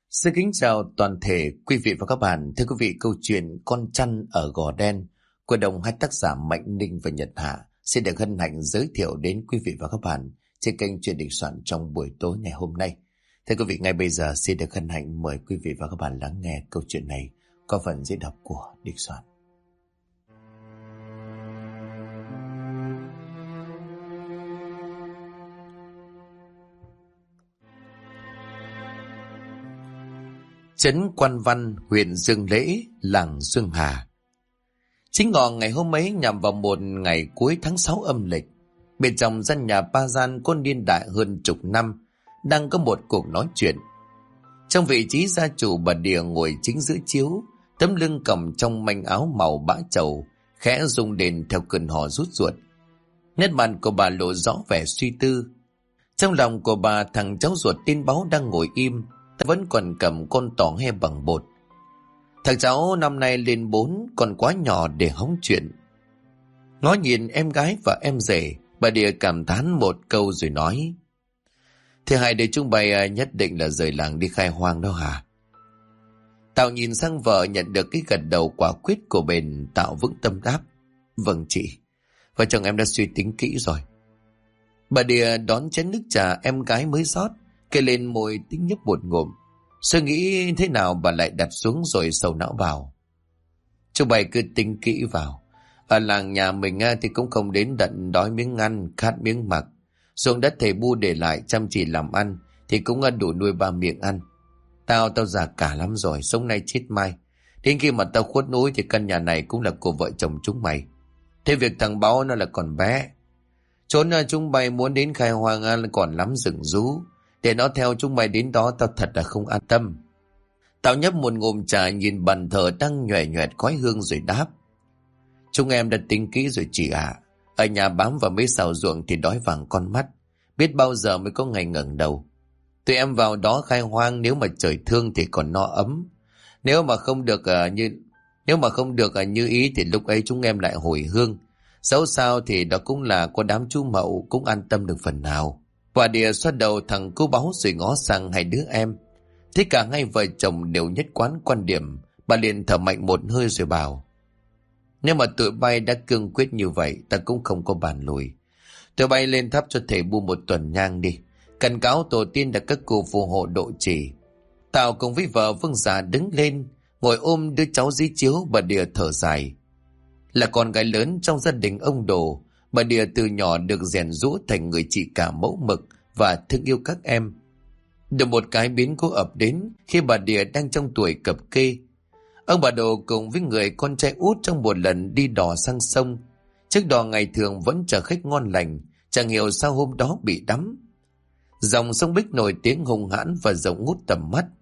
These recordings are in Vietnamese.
Xin kính chào toàn thể quý vị và các bạn. Thưa quý vị, câu chuyện Con Chăn ở Gò Đen của đồng hai tác giả Mạnh Ninh và Nhật Hạ xin được hân hạnh giới thiệu đến quý vị và các bạn trên kênh Chuyện Đình Soạn trong buổi tối ngày hôm nay. Thưa quý vị, ngay bây giờ xin được hân hạnh mời quý vị và các bạn lắng nghe câu chuyện này có phần diễn đọc của Đình Soạn. Trấn Quan Văn, huyện Dương Lễ, làng Dương Hà. Chính ngọ ngày hôm ấy nhằm vào một ngày cuối tháng 6 âm lịch, bên trong gian nhà ba gian có niên đại hơn chục năm đang có một cuộc nói chuyện. Trong vị trí gia chủ, bà Địa ngồi chính giữa chiếu, tấm lưng cầm trong manh áo màu bã trầu, khẽ rung đền theo cơn hò rút ruột. Nét mặt của bà lộ rõ vẻ suy tư. Trong lòng của bà, thằng cháu ruột tin báo đang ngồi im, vẫn còn cầm con tỏ he bằng bột. Thằng cháu năm nay lên 4, còn quá nhỏ để hóng chuyện. Ngó nhìn em gái và em rể, bà Địa cảm thán một câu rồi nói: "Thế hai đứa chúng bay nhất định là rời làng đi khai hoang đó hả?" Tạo nhìn sang vợ, nhận được cái gật đầu quả quyết của bền, Tạo vững tâm đáp: "Vâng chị, vợ chồng em đã suy tính kỹ rồi." Bà Địa đón chén nước trà em gái mới rót, kê lên môi tính nhấp một ngụm. Suy nghĩ thế nào bà lại đặt xuống rồi sầu não bảo: "Chúng bay cứ tính kỹ vào. Ở làng nhà mình thì cũng không đến tận đói miếng ăn, khát miếng mặc. Ruộng đất thầy Bu để lại chăm chỉ làm ăn thì cũng đủ nuôi ba miệng ăn. Tao già cả lắm rồi, sống nay chết mai. Đến khi mà tao khuất núi thì căn nhà này cũng là của vợ chồng chúng mày. Thế việc thằng Báo nó là còn bé. Trốn chúng bay muốn đến khai hoang còn lắm rừng rú. Để nó theo chúng mày đến đó tao thật là không an tâm." Tao nhấp một ngụm trà, nhìn bàn thờ đang nhòe nhòe khói hương rồi đáp: "Chúng em đã tính kỹ rồi chị ạ. Ở nhà bám vào mấy xào ruộng thì đói vàng con mắt, biết bao giờ mới có ngày ngẩng đầu. Tụi em vào đó khai hoang, nếu mà trời thương thì còn no ấm. Nếu mà không được như ý thì lúc ấy chúng em lại hồi hương. Dẫu sao thì đó cũng là có đám chú Mậu, cũng an tâm được phần nào." Bà Địa xoa đầu thằng cô Báu rồi ngó sang hai đứa em. Thế cả hai vợ chồng đều nhất quán quan điểm, bà liền thở mạnh một hơi rồi bảo: "Nếu mà tụi bay đã cương quyết như vậy, ta cũng không có bàn lùi. Tụi bay lên thắp cho thầy Bu một tuần nhang đi, cần cáo tổ tiên đã các cụ phù hộ độ trì." Tao cùng với vợ Vương già đứng lên, ngồi ôm đứa cháu dưới chiếu. Bà Địa thở dài. Là con gái lớn trong gia đình ông Đồ, bà Địa từ nhỏ được rèn giũa thành người chị cả mẫu mực và thương yêu các em. Được một cái biến cố ập đến khi bà Địa đang trong tuổi cập kê. Ông bà Đồ cùng với người con trai út trong một lần đi đò sang sông. Chiếc đò ngày thường vẫn chở khách ngon lành, chẳng hiểu sao hôm đó bị đắm. Dòng sông Bích nổi tiếng hùng hãn và rộng ngút tầm mắt.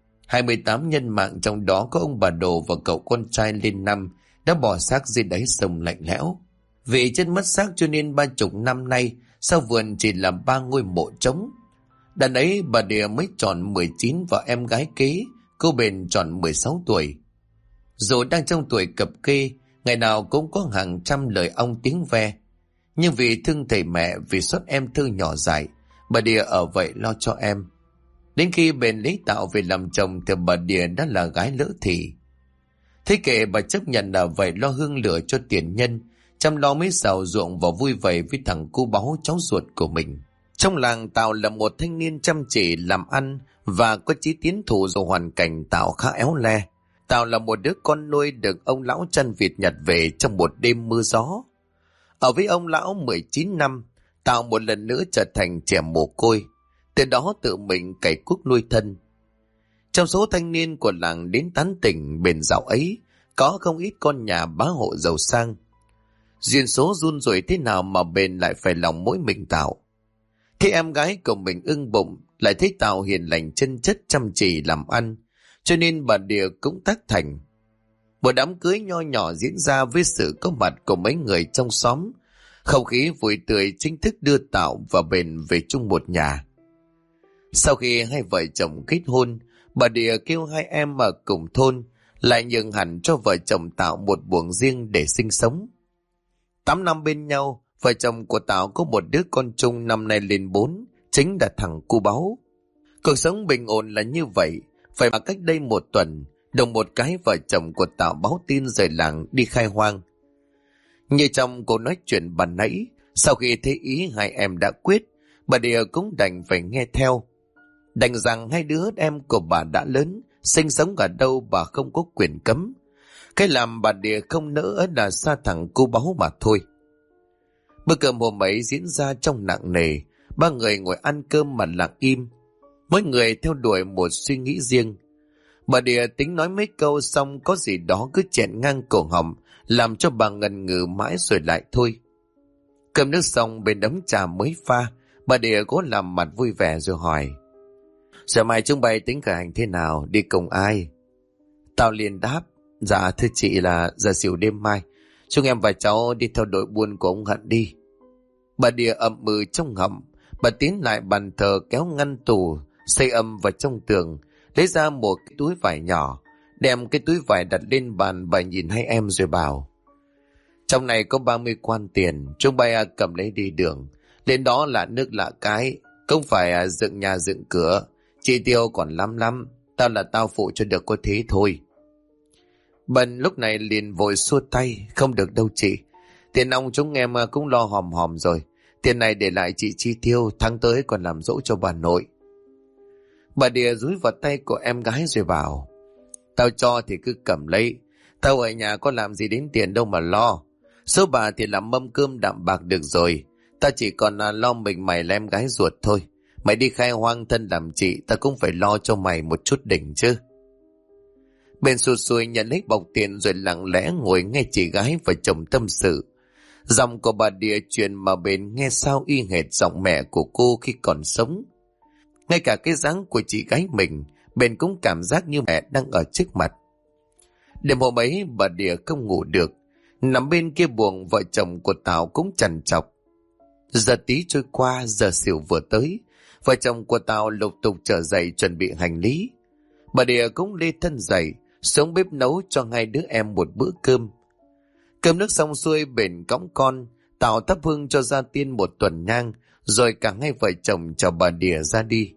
28 nhân mạng, trong đó có ông bà Đồ và cậu con trai lên 5 đã bỏ xác dưới đáy sông lạnh lẽo. Vì chết mất xác cho nên 30 năm nay sau vườn chỉ là 3 ngôi mộ trống. Đàn ấy bà Địa mới tròn 19 và em gái kế, cô Bền tròn 16 tuổi. Dù đang trong tuổi cập kê, ngày nào cũng có hàng trăm lời ong tiếng ve. Nhưng vì thương thầy mẹ, vì xót em thơ nhỏ dại, bà Địa ở vậy lo cho em. Đến khi Bền lấy Tạo về làm chồng thì bà Địa đã là gái lỡ thì. Thế kệ bà chấp nhận là vậy, lo hương lửa cho tiền nhân, chăm lo mấy xào ruộng và vui vẻ với thằng cu Báu cháu ruột của mình. Trong làng, Tạo là một thanh niên chăm chỉ làm ăn và có chí tiến thủ, dù hoàn cảnh Tạo khá éo le. Tạo là một đứa con nuôi được ông lão chăn vịt nhặt về trong một đêm mưa gió. Ở với ông lão 19 năm, Tạo một lần nữa trở thành trẻ mồ côi, từ đó tự mình cày cuốc nuôi thân. Trong số thanh niên của làng đến tán tỉnh Bền dạo ấy, có không ít con nhà bá hộ giàu sang. Duyên số run rủi thế nào mà Bền lại phải lòng mỗi mình Tạo. Thế em gái của mình ưng bụng, lại thấy Tạo hiền lành chân chất chăm chỉ làm ăn, cho nên bà Địa cũng tác thành. Một đám cưới nho nhỏ diễn ra với sự có mặt của mấy người trong xóm. Không khí vui tươi chính thức đưa Tạo và Bền về chung một nhà. Sau khi hai vợ chồng kết hôn, bà Địa kêu hai em ở cùng thôn lại nhường hẳn cho vợ chồng Tạo một buồng riêng để sinh sống. 8 năm bên nhau, vợ chồng của Tạo có một đứa con chung năm nay lên 4, chính là thằng cu Báu. Cuộc sống bình ổn là như vậy, Vậy mà cách đây 1 tuần, đồng một cái vợ chồng của Tảo báo tin rời làng đi khai hoang. Như trong cuộc nói chuyện ban nãy, sau khi thấy ý hai em đã quyết, bà Địa cũng đành phải nghe theo. Đành rằng hai đứa em của bà đã lớn, sinh sống ở đâu bà không có quyền cấm. Cái làm bà Địa không nỡ là xa thẳng cô báu mà thôi. Bữa cơm hôm ấy diễn ra trong nặng nề, ba người ngồi ăn cơm mà lặng im. Mỗi người theo đuổi một suy nghĩ riêng. Bà Địa tính nói mấy câu xong có gì đó cứ chẹn ngang cổ họng, làm cho bà ngần ngừ mãi rồi lại thôi. Cơm nước xong bên ấm trà mới pha, bà Địa cố làm mặt vui vẻ rồi hỏi: "Giờ mai chúng bay tính khởi hành thế nào, đi cùng ai?" Tao liền đáp: "Dạ thưa chị là giờ xỉu đêm mai, chúng em và cháu đi theo đội buôn của ông Hận đi." Bà Địa ậm ừ trong họng. Bà tiến lại bàn thờ kéo ngăn tủ, xây âm vào trong tường, lấy ra một cái túi vải nhỏ, đem cái túi vải đặt lên bàn. Bà nhìn hai em rồi bảo: "Trong này có 30 quan tiền, chúng bay cầm lấy đi đường. Lên đó là nước lạ cái, không phải dựng nhà dựng cửa, chi tiêu còn lắm lắm, tao phụ cho được có thế thôi." Bần lúc này liền vội xua tay: "Không được đâu chị, tiền ông chúng em cũng lo hòm hòm rồi, tiền này để lại chị chi tiêu, tháng tới còn làm dỗ cho bà nội." Bà Địa dúi vào tay của em gái rồi bảo: "Tao cho thì cứ cầm lấy, tao ở nhà có làm gì đến tiền đâu mà lo. Số bà thì làm mâm cơm đạm bạc được rồi, ta chỉ còn lo mình mày là em gái ruột thôi. Mày đi khai hoang thân làm chị, ta cũng phải lo cho mày một chút đỉnh chứ." Bên xù xùi nhận lấy bọc tiền rồi lặng lẽ ngồi nghe chị gái và chồng tâm sự. Giọng của bà Địa truyền mà bên nghe sao y hệt giọng mẹ của cô khi còn sống. Ngay cả cái dáng của chị gái mình, bên cũng cảm giác như mẹ đang ở trước mặt. Đêm hôm ấy bà Địa không ngủ được, nằm bên kia buồng vợ chồng của Tảo cũng trằn trọc. Giờ tí trôi qua, giờ xỉu vừa tới, vợ chồng của Tảo lục tục trở dậy chuẩn bị hành lý. Bà Địa cũng lê thân dậy, xuống bếp nấu cho hai đứa em một bữa cơm. Cơm nước xong xuôi bền cõng con, Tảo thắp hương cho gia tiên một tuần nhang, rồi cả hai vợ chồng chào bà Địa ra đi.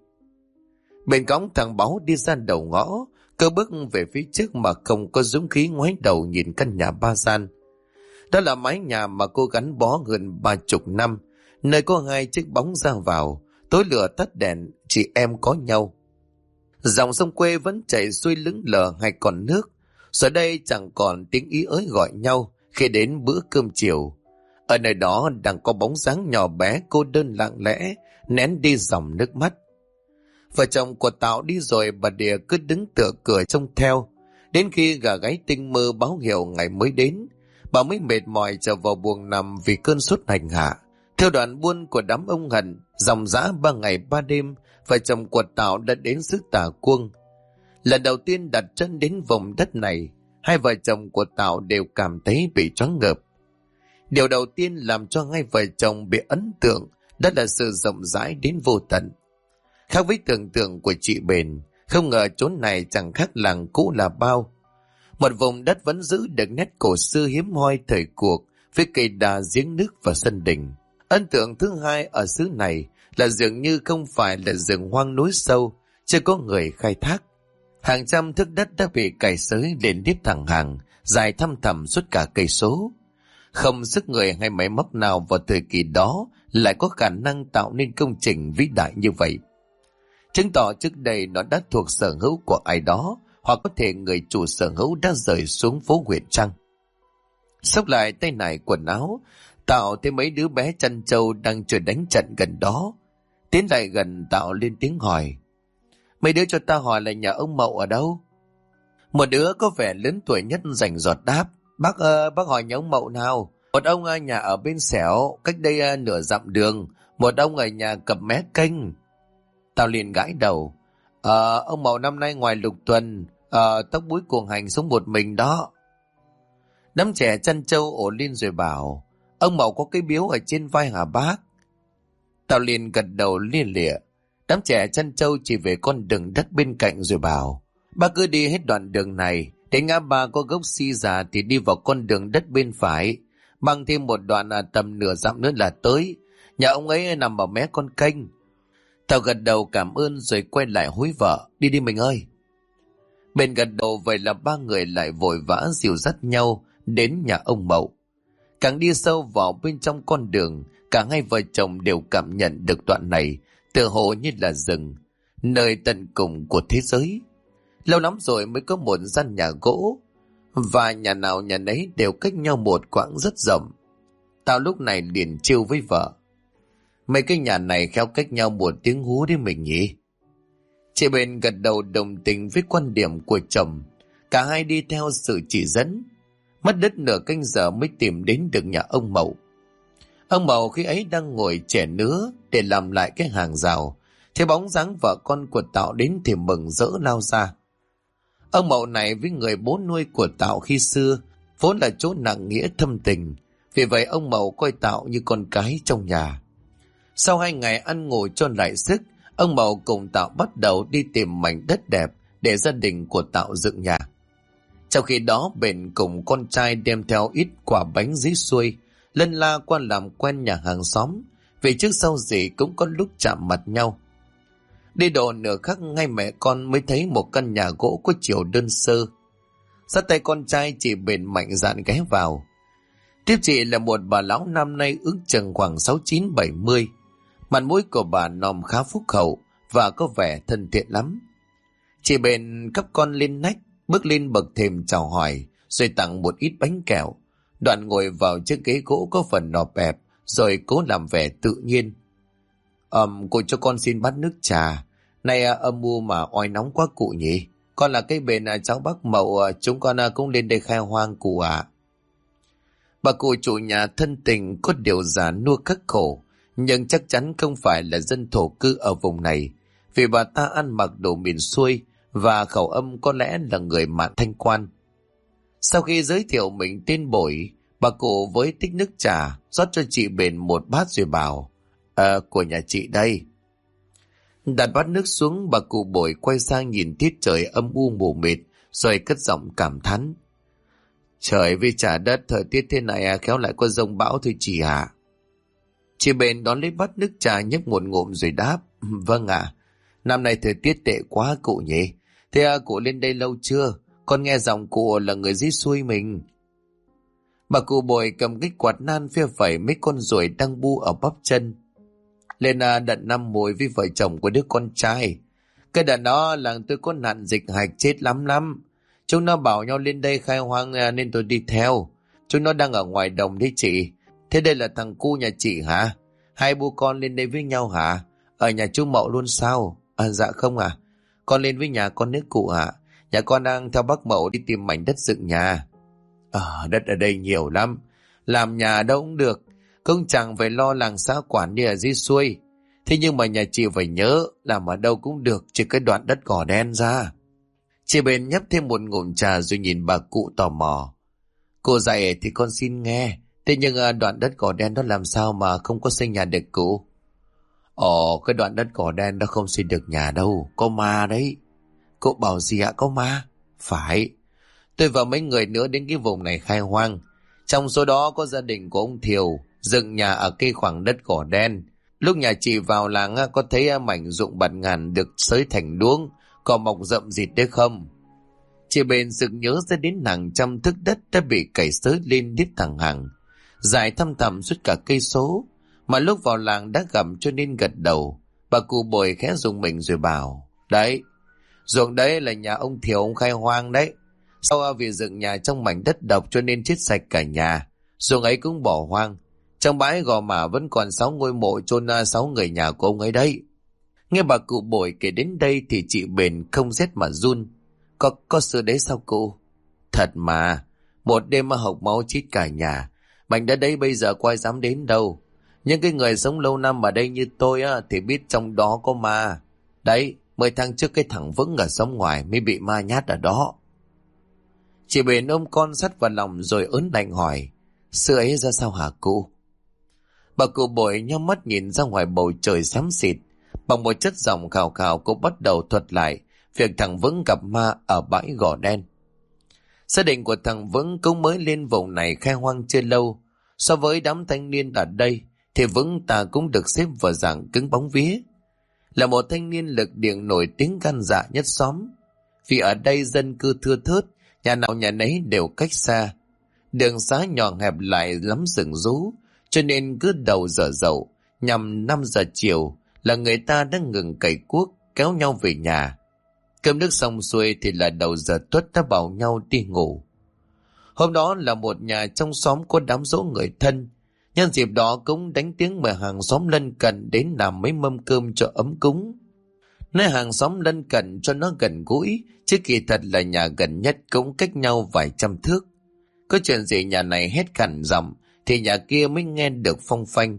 Bền cõng thằng Báu đi ra đầu ngõ, cơ bước về phía trước mà không có dũng khí ngoái đầu nhìn căn nhà ba gian. Đó là mái nhà mà cô gắn bó hơn 30 năm, nơi có hai chiếc bóng ra vào, tối lửa tắt đèn, chị em có nhau. Dòng sông quê vẫn chảy xuôi lững lờ hai con nước, giờ đây chẳng còn tiếng ý ới gọi nhau khi đến bữa cơm chiều. Ở nơi đó đang có bóng dáng nhỏ bé cô đơn lặng lẽ, nén đi dòng nước mắt. Vợ chồng của Tảo đi rồi, bà Địa cứ đứng tựa cửa trông theo, đến khi gà gáy tinh mơ báo hiệu ngày mới đến, bà mới mệt mỏi trở vào buồng nằm vì cơn sốt hành hạ. Theo đoàn buôn của đám ông Hận, dòng dã 3 ngày 3 đêm, vợ chồng của Tảo đã đến xứ Tà Cuông. Lần đầu tiên đặt chân đến vùng đất này, hai vợ chồng của Tảo đều cảm thấy bị choáng ngợp. Điều đầu tiên làm cho hai vợ chồng bị ấn tượng đó là sự rộng rãi đến vô tận. Khác với tưởng tượng của chị Bền, không ngờ chốn này chẳng khác làng cũ là bao. Một vùng đất vẫn giữ được nét cổ xưa hiếm hoi thời cuộc, với cây đa, giếng nước và sân đình. Ấn tượng thứ hai ở xứ này là dường như không phải là rừng hoang núi sâu, chưa có người khai thác. Hàng trăm thước đất đã bị cày xới lên tiếp thẳng hàng, dài thăm thẳm suốt cả cây số. Không sức người hay máy móc nào vào thời kỳ đó lại có khả năng tạo nên công trình vĩ đại như vậy. Chứng tỏ trước đây nó đã thuộc sở hữu của ai đó, hoặc có thể người chủ sở hữu đã rời xuống phố huyện Trăng. Xốc lại tay nải quần áo, Tạo thấy mấy đứa bé chăn trâu đang chơi đánh trận gần đó. Tiến lại gần, Tạo lên tiếng hỏi: "Mấy đứa cho ta hỏi là nhà ông Mậu ở đâu?" Một đứa có vẻ lớn tuổi nhất rành rọt đáp: Bác hỏi nhà ông Mậu nào? Một ông nhà ở bên xẻo, cách đây nửa dặm đường. Một ông ở nhà cập mé kênh. Tao liền gãi đầu: Ông Mậu năm nay ngoài lục tuần, tóc búi cuồng hành sống một mình đó." Đám trẻ chăn trâu ổ lên rồi bảo: "Ông Mậu có cái biếu ở trên vai hả bác?" Tao liền gật đầu lia lịa. Đám trẻ chăn trâu chỉ về con đường đất bên cạnh rồi bảo: "Bác cứ đi hết đoạn đường này, đến ngã ba có gốc si già thì đi vào con đường đất bên phải, băng thêm một đoạn tầm nửa dặm nữa là tới. Nhà ông ấy nằm ở mé con kênh." Tao gật đầu cảm ơn rồi quay lại hối vợ: "Đi đi mình ơi." Bên gật đầu vậy là ba người lại vội vã dìu dắt nhau đến nhà ông Mậu. Càng đi sâu vào bên trong con đường, cả hai vợ chồng đều cảm nhận được đoạn này tựa hồ như là rừng, nơi tận cùng của thế giới. Lâu lắm rồi mới có một gian nhà gỗ, và nhà nào nhà nấy đều cách nhau một quãng rất rộng. Tao lúc này liền trêu với vợ: mấy cái nhà này khéo cách nhau một tiếng hú đấy mình nhỉ? Chị bên gật đầu đồng tình với quan điểm của chồng. Cả hai đi theo sự chỉ dẫn, mất đứt nửa canh giờ mới tìm đến được nhà ông Mậu. Ông Mậu khi ấy đang ngồi chẻ nứa để làm lại cái hàng rào, thấy bóng dáng vợ con của Tạo đến thì mừng rỡ lao ra. Ông Mậu này với người bố nuôi của Tạo khi xưa vốn là chỗ nặng nghĩa thâm tình, vì vậy ông Mậu coi Tạo như con cái trong nhà. Sau 2 ngày ăn ngủ cho lại sức, ông Mậu cùng Tạo bắt đầu đi tìm mảnh đất đẹp để gia đình của Tạo dựng nhà. Trong khi đó Bền cùng con trai đem theo ít quả bánh dí xuôi, lân la qua làm quen nhà hàng xóm, vì trước sau gì cũng có lúc chạm mặt nhau. Đi độ nửa khắc, ngay mẹ con mới thấy một căn nhà gỗ có chiều đơn sơ. Sát tay con trai chị Bền mạnh dạn ghé vào. Tiếp chị là một bà lão năm nay ước chừng khoảng 69-70. Mặt mũi của bà nòm khá phúc hậu và có vẻ thân thiện lắm. Chị Bền cắp con lên nách, bước lên bậc thềm chào hỏi, rồi tặng một ít bánh kẹo. Đoạn ngồi vào chiếc ghế gỗ có phần nọp ẹp, rồi cố làm vẻ tự nhiên. Cô cho con xin bát nước trà. Này âm mưu mà oai nóng quá cụ nhỉ. Con là cây Bền cháu bác Mậu, chúng con cũng lên đây khai hoang cụ ạ. Bà cụ chủ nhà thân tình có điều già nua khắc khổ, nhưng chắc chắn không phải là dân thổ cư ở vùng này, vì bà ta ăn mặc đồ miền xuôi và khẩu âm có lẽ là người Mạn Thanh Quan. Sau khi giới thiệu mình tên Bội, bà cụ với tích nước trà rót cho chị Bền một bát rồi bảo: của nhà chị đây. Đặt bát nước xuống, bà cụ Bội quay sang nhìn tiết trời âm u mù mịt, rồi cất giọng cảm thán: trời với trả đất, thời tiết thế này khéo lại có dông bão thôi chị ạ. Chị Bền đón lấy bát nước trà nhấp một ngụm rồi đáp: vâng ạ, năm nay thời tiết tệ quá cụ nhỉ. Thế cụ lên đây lâu chưa? Con nghe giọng cụ là người dưới xuôi mình. Bà cụ Bội cầm cái quạt nan phe phẩy mấy con ruồi đang bu ở bắp chân. Lên đận 5 mùi với vợ chồng của đứa con trai. Cái đợt đó làng tôi có nạn dịch hạch chết lắm lắm. Chúng nó bảo nhau lên đây khai hoang nên tôi đi theo. Chúng nó đang ở ngoài đồng đấy chị. Thế đây là thằng cu nhà chị hả? Hai bố con lên đây với nhau hả? Ở nhà chú Mậu luôn sao? Dạ không à. Con lên với nhà con nước cụ hả? Nhà con đang theo bác Mậu đi tìm mảnh đất dựng nhà. Đất ở đây nhiều lắm. Làm nhà đâu cũng được. Không chẳng phải lo làng xã quản như ở dưới xuôi. Thế nhưng mà nhà chị phải nhớ, làm ở đâu cũng được, chỉ cái đoạn đất cỏ đen ra. Chị Bền nhấp thêm một ngụm trà rồi nhìn bà cụ tò mò. Cô dạy thì con xin nghe. Thế nhưng đoạn đất cỏ đen đó làm sao mà không có xây nhà được cụ? Cái đoạn đất cỏ đen đó không xây được nhà đâu, có ma đấy. Cụ bảo gì ạ, có ma? Phải. Tôi và mấy người nữa đến cái vùng này khai hoang. Trong số đó có gia đình của ông Thiều dựng nhà ở cái khoảng đất cỏ đen. Lúc nhà chị vào làng có thấy mảnh ruộng bạt ngàn được xới thành đuống, cỏ mọc rậm rịt đấy không? Chị Bền sực nhớ ra đến hàng trăm thước đất đã bị cày xới lên đít thẳng hàng, dài thăm thẳm suốt cả cây số, mà lúc vào làng đã gặp cho nên gật đầu. Bà cụ Bội khẽ dùng mình rồi bảo: đấy, ruộng đấy là nhà ông Thiều ông khai hoang đấy. Sau vì dựng nhà trong mảnh đất độc cho nên chết sạch cả nhà, ruộng ấy cũng bỏ hoang. Trong bãi gò mả vẫn còn 6 ngôi mộ chôn 6 người nhà của ông ấy đấy. Nghe bà cụ Bội kể đến đây thì chị Bền không rét mà run. Có sự đấy sao cụ? Thật mà, một đêm mà hộc máu chết cả nhà. Mảnh đất đấy bây giờ có ai dám đến đâu. Nhưng cái người sống lâu năm ở đây như tôi thì biết trong đó có ma. Đấy, 10 tháng trước cái thằng Vững ở sống ngoài mới bị ma nhát ở đó. Chị Bền ôm con sắt vào lòng rồi ớn lạnh hỏi: sự ấy ra sao hả cụ? Bà cụ Bội nhắm mắt nhìn ra ngoài bầu trời xám xịt. Bằng một chất giọng khào khào, cô bắt đầu thuật lại việc thằng Vững gặp ma ở bãi gò đen. Gia đình của thằng Vững cũng mới lên vùng này khai hoang chưa lâu. So với đám thanh niên ở đây thì Vững ta cũng được xếp vào dạng cứng bóng vía. Là một thanh niên lực điệu nổi tiếng gan dạ nhất xóm. vì ở đây dân cư thưa thớt, nhà nào nhà nấy đều cách xa. Đường xá nhỏ hẹp lại lắm rừng rú, cho nên cứ đầu giờ dậu, nhằm 5 giờ chiều là người ta đã ngừng cày cuốc, kéo nhau về nhà. Cơm nước xong xuôi thì là đầu giờ tuất đã bảo nhau đi ngủ. Hôm đó là một nhà trong xóm có đám giỗ người thân, nhân dịp đó cũng đánh tiếng mời hàng xóm lân cận đến làm mấy mâm cơm cho ấm cúng. Nơi hàng xóm lân cận cho nó gần gũi, chứ kỳ thật là nhà gần nhất cũng cách nhau vài trăm thước. Có chuyện gì nhà này hét khản giọng thì nhà kia mới nghe được phong phanh.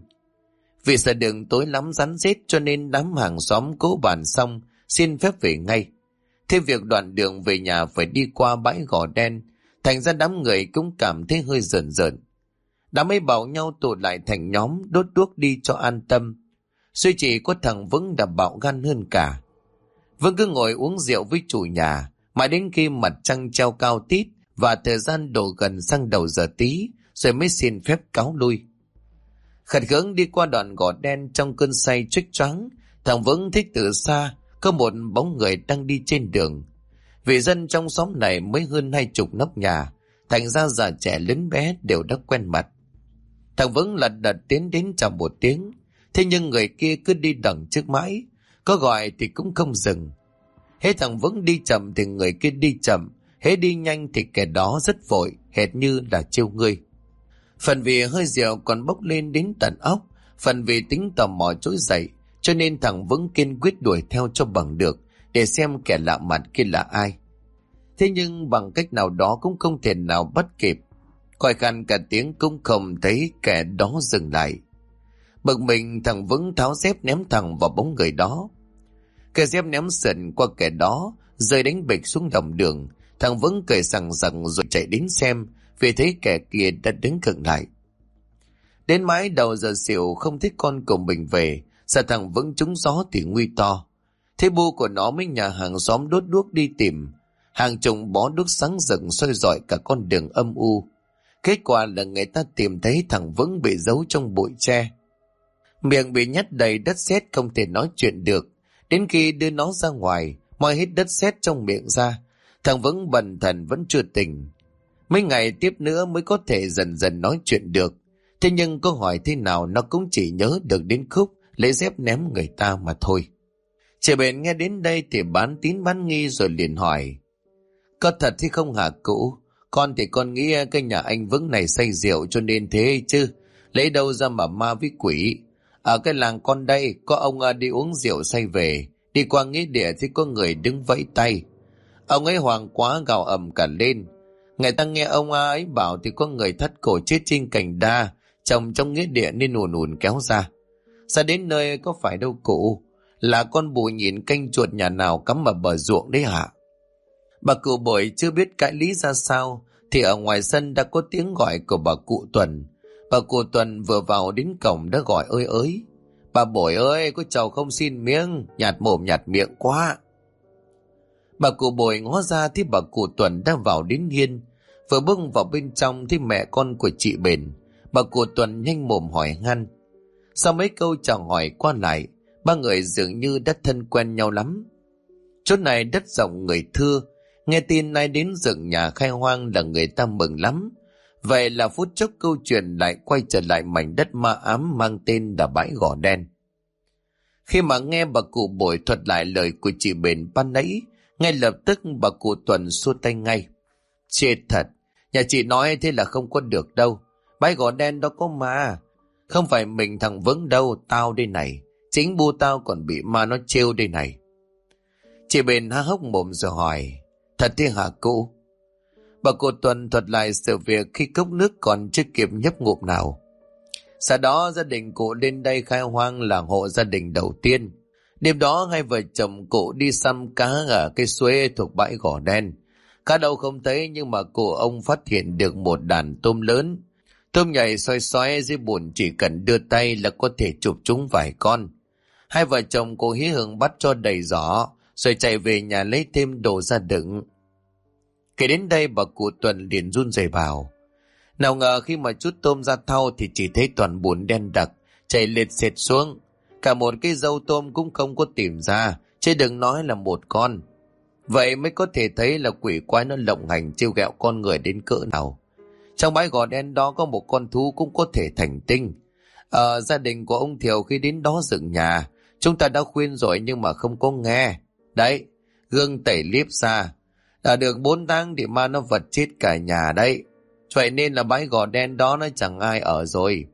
Vì sợ đường tối lắm rắn rết cho nên đám hàng xóm cố bàn xong xin phép về ngay. Thêm việc đoạn đường về nhà phải đi qua bãi gò đen, thành ra đám người cũng cảm thấy hơi rợn rợn. Đám ấy bảo nhau tụ lại thành nhóm đốt đuốc đi cho an tâm. Duy chỉ có thằng Vững đã bạo gan hơn cả. Vững cứ ngồi uống rượu với chủ nhà, mà đến khi mặt trăng treo cao tít và thời gian đổ gần sang đầu giờ tí, rồi mới xin phép cáo lui. Khật khưỡng đi qua đoạn gò đen trong cơn say choáng choáng, thằng Vững thích từ xa có một bóng người đang đi trên đường. Vì dân trong xóm này mới hơn 20 nóc nhà, thành ra già trẻ lớn bé đều đã quen mặt. Thằng Vững lật đật tiến đến chào một tiếng, thế nhưng người kia cứ đi đằng trước mãi, có gọi thì cũng không dừng. Hễ thằng Vững đi chậm thì người kia đi chậm, hễ đi nhanh thì kẻ đó rất vội, hệt như là trêu ngươi. Phần vì hơi rượu còn bốc lên đến tận óc, phần vì tính tò mò trỗi dậy, cho nên thằng Vững kiên quyết đuổi theo cho bằng được, để xem kẻ lạ mặt kia là ai. Thế nhưng bằng cách nào đó cũng không thể nào bắt kịp. Khỏi khăn cả tiếng cũng không thấy kẻ đó dừng lại. Bực mình, thằng Vững tháo dép ném thẳng vào bóng người đó. Cái dép ném sượn qua kẻ đó, rơi đánh bịch xuống lòng đường. Thằng Vững cười sằng sằng rồi chạy đến xem, vì thấy kẻ kia đã đứng khựng lại. Đến mãi đầu giờ xỉu không thấy con của mình về, sợ thằng Vững trúng gió thì nguy to. Thế bu của nó mới nhà hàng xóm đốt đuốc đi tìm. Hàng chục bó đuốc sáng rực soi rọi cả con đường âm u. Kết quả là người ta tìm thấy thằng Vững bị giấu trong bụi tre. Miệng bị nhét đầy đất sét không thể nói chuyện được. Đến khi đưa nó ra ngoài, moi hết đất sét trong miệng ra, thằng Vững bần thần vẫn chưa tỉnh. Mấy ngày tiếp nữa mới có thể dần dần nói chuyện được. Thế nhưng có hỏi thế nào nó cũng chỉ nhớ được đến khúc lấy dép ném người ta mà thôi. Chị Bền nghe đến đây thì bán tín bán nghi rồi liền hỏi: có thật thì không hả cụ? Con thì con nghĩ cái nhà anh Vững này say rượu cho nên thế chứ, lấy đâu ra mà ma với quỷ. Ở cái làng con đây có ông đi uống rượu say về, đi qua nghĩa địa thì có người đứng vẫy tay. Ông ấy hoảng quá gào ầm cả lên. Người ta nghe ông ấy bảo thì có người thắt cổ chết trên cành đa trồng trong nghĩa địa nên ùn ùn kéo ra. Sao đến nơi có phải đâu cụ, là con bụi nhìn canh chuột nhà nào cắm ở bờ ruộng đấy hả? Bà cụ Bội chưa biết cãi lý ra sao thì ở ngoài sân đã có tiếng gọi của bà cụ Tuần. Bà cụ Tuần vừa vào đến cổng đã gọi ơi ới: bà Bội ơi, có chầu không xin miếng, nhạt mồm nhạt miệng quá. Bà cụ Bội ngó ra thì bà cụ Tuần đã vào đến hiên. Vừa bước vào bên trong thì mẹ con của chị Bền. Bà cụ Tuần nhanh mồm hỏi han. Sau mấy câu chào hỏi qua lại, ba người dường như đã thân quen nhau lắm. Chỗ này đất rộng người thưa, nghe tin nay đến dựng nhà khai hoang là người ta mừng lắm. Vậy là phút chốc câu chuyện lại quay trở lại mảnh đất ma ám mang tên là bãi gò đen. Khi mà nghe bà cụ Bội thuật lại lời của chị Bền ban nãy, ngay lập tức bà cụ Tuần xua tay ngay. Chết thật, nhà chị nói thế là không có được đâu. Bãi gò đen đó có ma. Không phải mình thằng Vững đâu, tao đây này. Chính bu tao còn bị ma nó trêu đây này. Chị Bền há hốc mồm rồi hỏi: thật thế hả cụ? Bà cụ Tuần thuật lại sự việc khi cốc nước còn chưa kịp nhấp ngụm nào. Sau đó gia đình cụ lên đây khai hoang là hộ gia đình đầu tiên. Đêm đó hai vợ chồng cụ đi săn cá ở cây suối thuộc bãi gò đen. Cá đâu không thấy nhưng mà cụ ông phát hiện được một đàn tôm lớn. Tôm nhảy xoay xoay dưới bùn, chỉ cần đưa tay là có thể chụp chúng vài con. Hai vợ chồng cụ hí hửng bắt cho đầy giỏ, rồi chạy về nhà lấy thêm đồ ra đựng. Kể đến đây bà cụ Tuần liền run rẩy bảo: nào ngờ khi mà chút tôm ra thau thì chỉ thấy toàn bùn đen đặc chảy lệt xệt xuống, cả một cái dâu tôm cũng không có tìm ra, chứ đừng nói là một con. Vậy mới có thể thấy là quỷ quái nó lộng hành trêu ghẹo con người đến cỡ nào. Trong bãi gò đen đó có một con thú cũng có thể thành tinh. Gia đình của ông Thiều khi đến đó dựng nhà, chúng ta đã khuyên rồi nhưng mà không có nghe. Đấy, gương tẩy liếp ra. Đã được 4 tháng thì ma nó vật chết cả nhà đấy. Vậy nên là bãi gò đen đó nó chẳng ai ở rồi.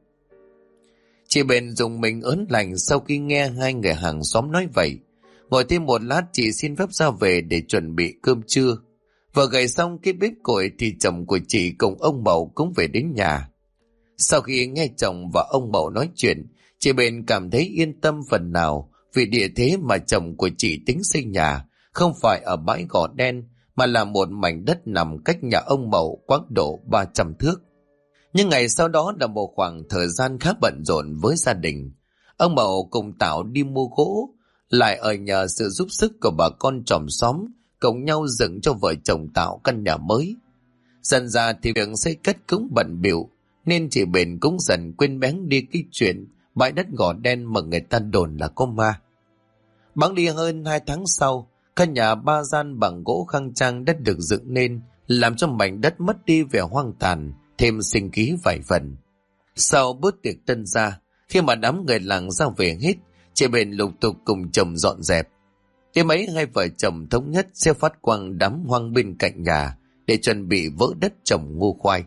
Chị Bền dùng mình ớn lạnh sau khi nghe hai người hàng xóm nói vậy. Ngồi thêm một lát chị xin phép ra về để chuẩn bị cơm trưa. Vừa gầy xong cái bếp củi thì chồng của chị cùng ông Mậu cũng về đến nhà. Sau khi nghe chồng và ông Mậu nói chuyện, chị Bền cảm thấy yên tâm phần nào vì địa thế mà chồng của chị tính xây nhà không phải ở bãi gò đen mà là một mảnh đất nằm cách nhà ông Mậu quãng độ 300 thước. Nhưng ngày sau đó là một khoảng thời gian khá bận rộn với gia đình. Ông Mậu cùng Tảo đi mua gỗ, lại ở nhờ sự giúp sức của bà con chòm xóm, cùng nhau dựng cho vợ chồng Tảo căn nhà mới. Dần ra thì việc xây cất cũng bận bịu, nên chị Bền cũng dần quên bén đi cái chuyện bãi đất gò đen mà người ta đồn là có ma. Bẵng đi hơn 2 tháng sau, căn nhà 3 gian bằng gỗ khang trang đã được dựng nên, làm cho mảnh đất mất đi vẻ hoang tàn, thêm sinh khí vài phần. Sau bữa tiệc tân gia, khi mà đám người làng ra về hết, chị Bền lục tục cùng chồng dọn dẹp. Thế mấy hai vợ chồng thống nhất sẽ phát quang đám hoang bên cạnh nhà để chuẩn bị vỡ đất trồng ngô khoai.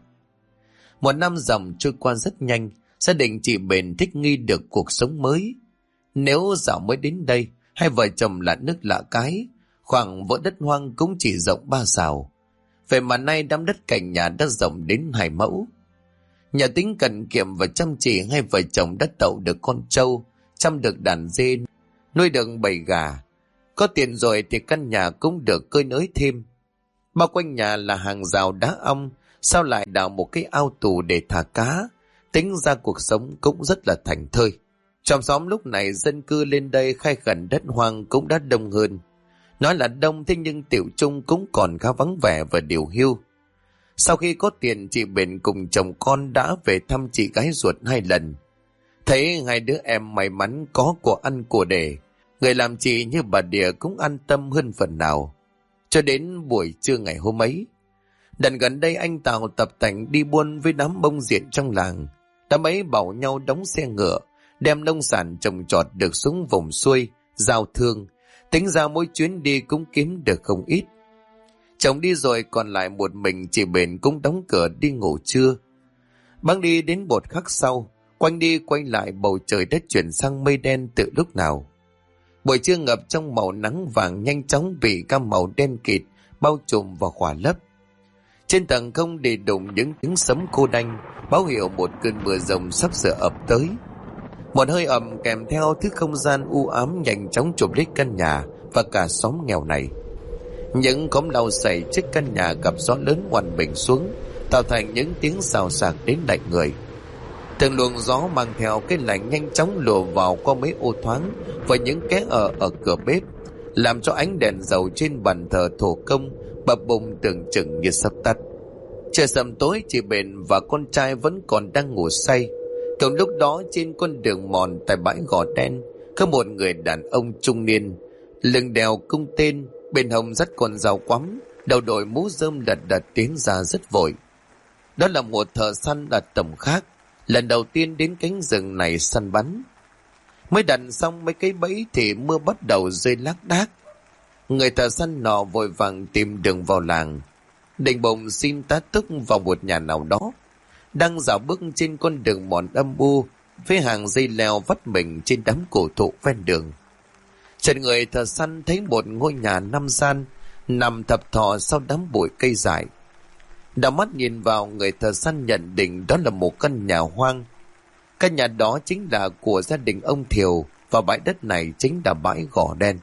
Một năm dòng trôi qua rất nhanh, gia đình chị Bền thích nghi được cuộc sống mới. Nếu dạo mới đến đây, hai vợ chồng lạ nước lạ cái, khoảng vỡ đất hoang cũng chỉ rộng 3 sào. Vậy mà nay đám đất cạnh nhà đã rộng đến 2 mẫu. Nhờ tính cần kiệm và chăm chỉ, hai vợ chồng đã tậu được con trâu, chăm được đàn dê, nuôi được bầy gà. Có tiền rồi thì căn nhà cũng được cơi nới thêm. Bao quanh nhà là hàng rào đá ong, sao lại đào một cái ao tù để thả cá. Tính ra cuộc sống cũng rất là thảnh thơi. Trong xóm lúc này dân cư lên đây khai khẩn đất hoang cũng đã đông hơn. Nói là đông thế nhưng tiểu chung cũng còn khá vắng vẻ và điều hưu. Sau khi có tiền, chị Bền cùng chồng con đã về thăm chị gái ruột 2 lần. Thấy hai đứa em may mắn có của ăn của để, người làm chị như bà Địa cũng an tâm hơn phần nào. Cho đến buổi trưa ngày hôm ấy, đợt gần đây anh Tào tập tành đi buôn với đám bông diện trong làng. Đám ấy bảo nhau đóng xe ngựa, đem nông sản trồng trọt được xuống vùng xuôi, giao thương. Tính ra mỗi chuyến đi cũng kiếm được không ít. Chồng đi rồi còn lại một mình, chị Bền cũng đóng cửa đi ngủ trưa. Băng đi đến một khắc sau, quanh đi quay lại bầu trời đã chuyển sang mây đen từ lúc nào. Buổi trưa ngập trong màu nắng vàng nhanh chóng bị cam màu đen kịt bao trùm và khỏa lấp. Trên tầng không để đụng những tiếng sấm khô đanh, báo hiệu một cơn mưa rông sắp sửa ập tới. Một hơi ẩm kèm theo thứ không gian u ám nhanh chóng chụp lấy căn nhà và cả xóm nghèo này. Những khóm lau sậy trước căn nhà gặp gió lớn ngoằn mình xuống, tạo thành những tiếng xào xạc đến lạnh người. Từng luồng gió mang theo cái lạnh nhanh chóng lùa vào qua mấy ô thoáng và những kẽ ở cửa bếp, làm cho ánh đèn dầu trên bàn thờ thổ công bập bùng tưởng chừng như sắp tắt. Trời sầm tối, chị Bền và con trai vẫn còn đang ngủ say. Cùng lúc đó, trên con đường mòn tại bãi gò đen, có một người đàn ông trung niên, lưng đeo cung tên, bên hông dắt con dao quắm, đầu đội mũ rơm lật đật tiến ra rất vội. Đó là một thợ săn ở tầm khác, lần đầu tiên đến cánh rừng này săn bắn. Mới đặt xong mấy cái bẫy thì mưa bắt đầu rơi lác đác. Người thợ săn nọ vội vàng tìm đường vào làng, định bụng xin tá túc vào một nhà nào đó. Đang dạo bước trên con đường mòn âm u với hàng dây leo vắt mình trên đám cổ thụ ven đường, chợt người thợ săn thấy một ngôi nhà 5 gian nằm thập thò sau đám bụi cây dại. Đảo mắt nhìn vào, người thợ săn nhận định đó là một căn nhà hoang. Căn nhà đó chính là của gia đình ông Thiều và bãi đất này chính là bãi gò đen.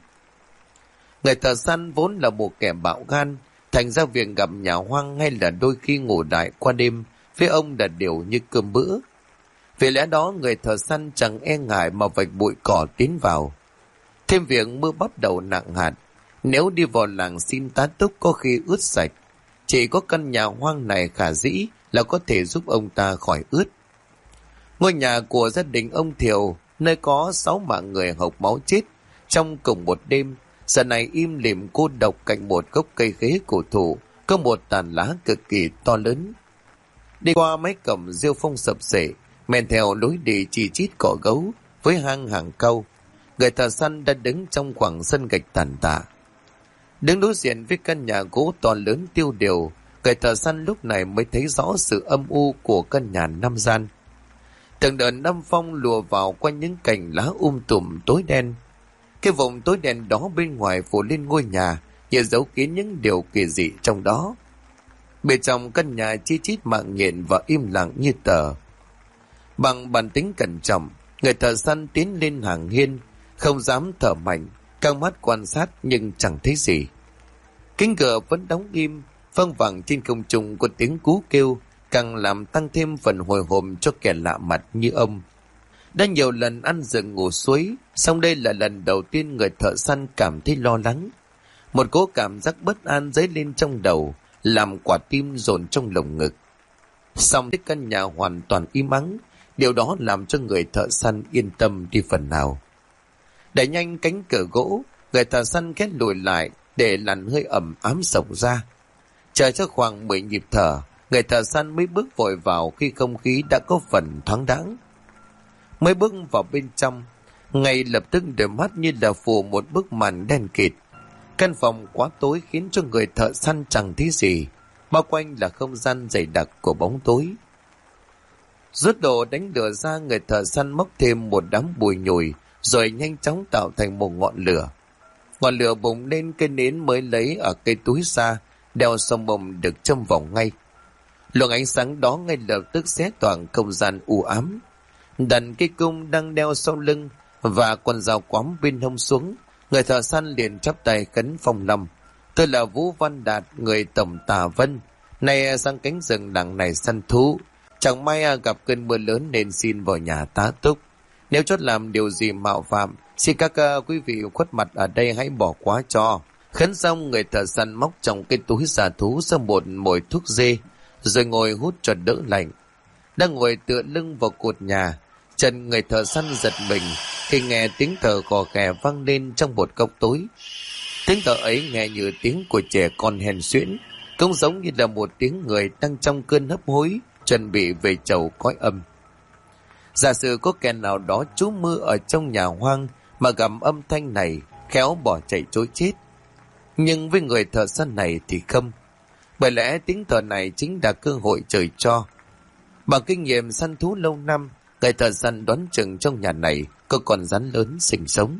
Người thợ săn vốn là một kẻ bạo gan, thành ra việc gặp nhà hoang hay là đôi khi ngủ lại qua đêm với ông là điều như cơm bữa. Vì lẽ đó người thợ săn chẳng e ngại mà vạch bụi cỏ tiến vào. Thêm việc mưa bắt đầu nặng hạt, nếu đi vào làng xin tá túc có khi ướt sạch. Chỉ có căn nhà hoang này khả dĩ là có thể giúp ông ta khỏi ướt. Ngôi nhà của gia đình ông Thiều, nơi có 6 mạng người hộc máu chết trong cùng một đêm, Giờ này im lìm cô độc cạnh một gốc cây khế cổ thụ, có một tàn lá cực kỳ to lớn. Đi qua mấy cổng rêu phong sập sệ, men theo lối đi chi chít cỏ gấu với hang hàng cau, người thợ săn đã đứng trong khoảng sân gạch tàn tạ. Đứng đối diện với căn nhà gỗ to lớn tiêu điều, người thợ săn lúc này mới thấy rõ sự âm u của căn nhà năm gian. Từng đợt âm phong lùa vào qua những cành lá tùm tối đen. Cái vùng tối đen đó bên ngoài phủ lên ngôi nhà, như giấu kín những điều kỳ dị trong đó. Bên trong căn nhà chi chít mạng nhện và im lặng như tờ. Bằng bản tính cẩn trọng, người thợ săn tiến lên hàng hiên, không dám thở mạnh, căng mắt quan sát nhưng chẳng thấy gì. Cánh cửa vẫn đóng im, văng vẳng trên không trung có tiếng cú kêu, càng làm tăng thêm phần hồi hộp cho kẻ lạ mặt như ông. Đã nhiều lần ăn rừng ngủ suối, song đây là lần đầu tiên người thợ săn cảm thấy lo lắng. Một cỗ cảm giác bất an dấy lên trong đầu, làm quả tim dồn trong lồng ngực. Song cái căn nhà hoàn toàn im ắng, điều đó làm cho người thợ săn yên tâm đi phần nào. Đẩy nhanh cánh cửa gỗ, người thợ săn khét lùi lại để làn hơi ẩm ám xộc ra. Chờ cho khoảng 10 nhịp thở, người thợ săn mới bước vội vào khi không khí đã có phần thoáng đãng. Mới bước vào bên trong, ngay lập tức đôi mắt như là phủ một bức màn đen kịt. Căn phòng quá tối khiến cho người thợ săn chẳng thấy gì, bao quanh là không gian dày đặc của bóng tối. Rút đồ đánh lửa ra, người thợ săn móc thêm một đám bùi nhùi, rồi nhanh chóng tạo thành một ngọn lửa. Ngọn lửa bùng lên, cây nến mới lấy ở cây túi xa, đeo sông bồng được châm vòng ngay. Luồng ánh sáng đó ngay lập tức xé toang không gian u ám. Đặt cây cung đang đeo sau lưng và con dao quắm bên hông xuống, người thợ săn liền chắp tay khấn phong lâm: "Tôi là Vũ Văn Đạt, người tổng Tà Vân, nay sang cánh rừng đằng này săn thú. Chẳng may gặp cơn mưa lớn nên xin vào nhà tá túc. Nếu chót làm điều gì mạo phạm, xin các quý vị khuất mặt ở đây hãy bỏ qua cho." Khấn xong, người thợ săn móc trong cái túi xà thú ra một mồi thuốc dê, rồi ngồi hút cho đỡ lạnh. Đang ngồi tựa lưng vào cột nhà, chân người thợ săn giật mình khi nghe tiếng thở khò khè vang lên trong một góc tối. Tiếng thở ấy nghe như tiếng của trẻ con hèn suyễn, cũng giống như là một tiếng người đang trong cơn hấp hối chuẩn bị về chầu cõi âm. Giả sử có kẻ nào đó trú mưa ở trong nhà hoang mà gặp âm thanh này, khéo bỏ chạy trối chết. Nhưng với người thợ săn này thì không, bởi lẽ tiếng thở này chính là cơ hội trời cho. Bằng kinh nghiệm săn thú lâu năm, người thợ săn đoán chừng trong nhà này có con rắn lớn sinh sống.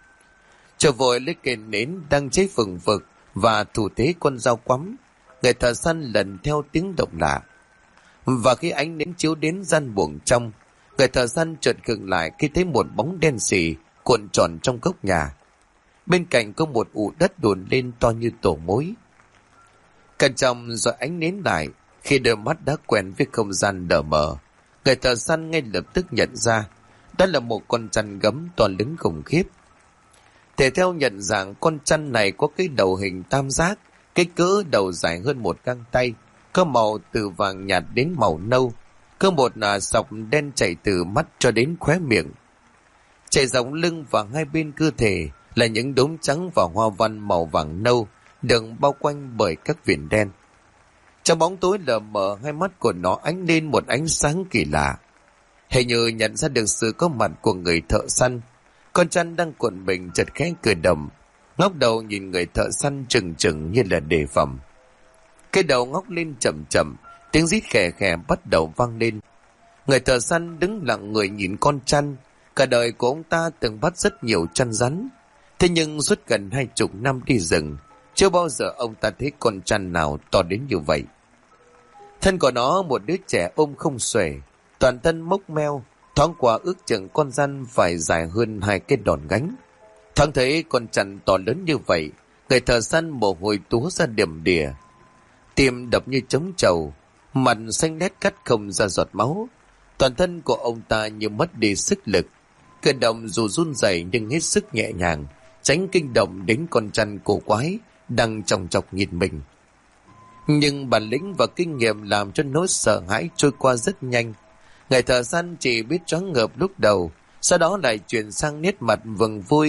Chờ vội lấy cây nến đang cháy phừng phực và thủ thế con dao quắm, người thợ săn lần theo tiếng động lạ. Và khi ánh nến chiếu đến gian buồng trong, người thợ săn chợt khựng lại khi thấy một bóng đen xì cuộn tròn trong góc nhà. Bên cạnh có một ụ đất đồn lên to như tổ mối. Cẩn trọng rồi ánh nến lại, khi đôi mắt đã quen với không gian đờ mờ, người thợ săn ngay lập tức nhận ra đó là một con chăn gấm to lớn khủng khiếp. Thể theo nhận dạng, con chăn này có cái đầu hình tam giác, cái cỡ đầu dài hơn một găng tay, có màu từ vàng nhạt đến màu nâu, có một sọc đen chảy từ mắt cho đến khóe miệng. Chảy dọc lưng và hai bên cơ thể là những đốm trắng và hoa văn màu vàng nâu, được bao quanh bởi các viền đen. Trong bóng tối lờ mờ, hai mắt của nó ánh lên một ánh sáng kỳ lạ. Hình như nhận ra được sự có mặt của người thợ săn, con chăn đang cuộn mình chợt khẽ cử động, ngóc đầu nhìn người thợ săn chừng chừng như là đề phòng. Cái đầu ngóc lên chậm chậm, tiếng rít khè khè bắt đầu vang lên. Người thợ săn đứng lặng người nhìn con chăn. Cả đời của ông ta từng bắt rất nhiều chăn rắn, thế nhưng suốt gần 20 năm đi rừng, chưa bao giờ ông ta thấy con chăn nào to đến như vậy. Thân của nó một đứa trẻ ôm không xuể, toàn thân mốc meo, thoáng qua ước chừng con răn phải dài hơn 2 cái đòn gánh. Thoáng thấy con chăn to lớn như vậy, người thợ săn mồ hôi túa ra đầm đìa, tim đập như trống trầu, mặt xanh lét cắt không ra giọt máu. Toàn thân của ông ta như mất đi sức lực, cử động dù run rẩy nhưng hết sức nhẹ nhàng, tránh kinh động đến con chăn cổ quái đang chòng chọc nhìn mình. Nhưng bản lĩnh và kinh nghiệm làm cho nỗi sợ hãi trôi qua rất nhanh. Người thợ săn chỉ biết choáng ngợp lúc đầu, sau đó lại chuyển sang nét mặt vừng vui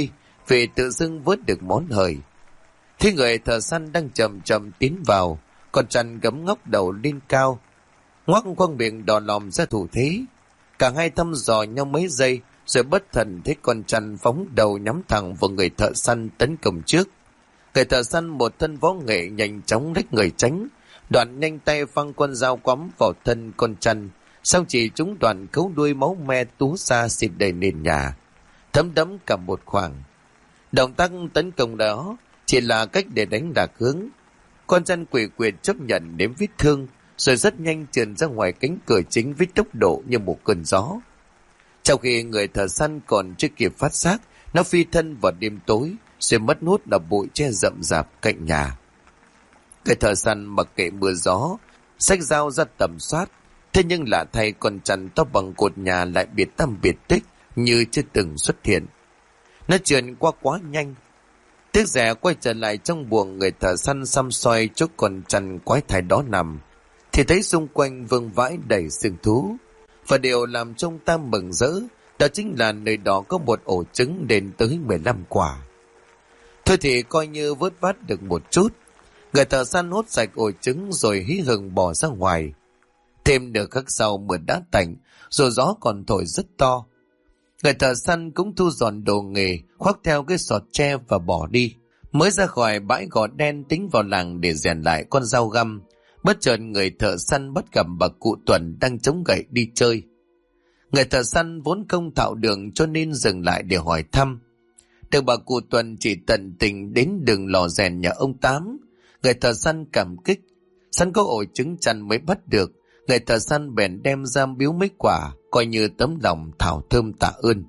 vì tự dưng vớt được món hời. Khi người thợ săn đang chậm chậm tiến vào, con chăn gấm ngóc đầu lên cao, ngoác khoang miệng đỏ lòm ra thủ thế. Cả hai thăm dò nhau mấy giây, rồi bất thần thấy con chăn phóng đầu nhắm thẳng vào người thợ săn tấn công trước. Người thợ săn một thân võ nghệ nhanh chóng lách người tránh, Đoạn nhanh tay phăng con dao quắm vào thân con chăn, xong chỉ trúng Đoạn cấu đuôi máu me túa ra xịt đầy nền nhà, thấm đẫm cả một khoảng. Động tác tấn công đó chỉ là cách để đánh lạc hướng. Con chăn quỷ quyệt chấp nhận nếm vết thương, rồi rất nhanh trườn ra ngoài cánh cửa chính với tốc độ như một cơn gió. Trong khi người thợ săn còn chưa kịp phát giác, nó phi thân vào đêm tối, rồi mất hút ở bụi tre rậm rạp cạnh nhà. Người thợ săn mặc kệ mưa gió, xách dao ra tầm soát. Thế nhưng lạ thay, con chăn to bằng cột nhà lại biệt tâm biệt tích như chưa từng xuất hiện. Nó trườn qua quá nhanh. Tiếc rẻ quay trở lại trong buồng, người thợ săn xăm soi chỗ con chăn quái thai đó nằm, thì thấy xung quanh vương vãi đầy xương thú. Và điều làm trông ta mừng rỡ đó chính là nơi đó có một ổ trứng đến tới 15 quả. Thôi thì coi như vớt vát được một chút. Người thợ săn hốt sạch ổ trứng rồi hí hửng bỏ ra ngoài. Thêm nửa khắc sau mưa đã tạnh, rồi gió còn thổi rất to. Người thợ săn cũng thu dọn đồ nghề, khoác theo cái sọt tre và bỏ đi. Mới ra khỏi bãi gò đen tính vào làng để rèn lại con dao găm, bất chợt người thợ săn bắt gặp bà cụ Tuần đang chống gậy đi chơi. Người thợ săn vốn không thạo đường cho nên dừng lại để hỏi thăm. Được bà cụ Tuần chỉ tận tình đến đường lò rèn nhà ông Tám. Người thợ săn cảm kích, săn có ổ trứng chăn mới bắt được. Người thợ săn bèn đem ra biếu mấy quả, coi như tấm lòng thảo thơm tạ ơn.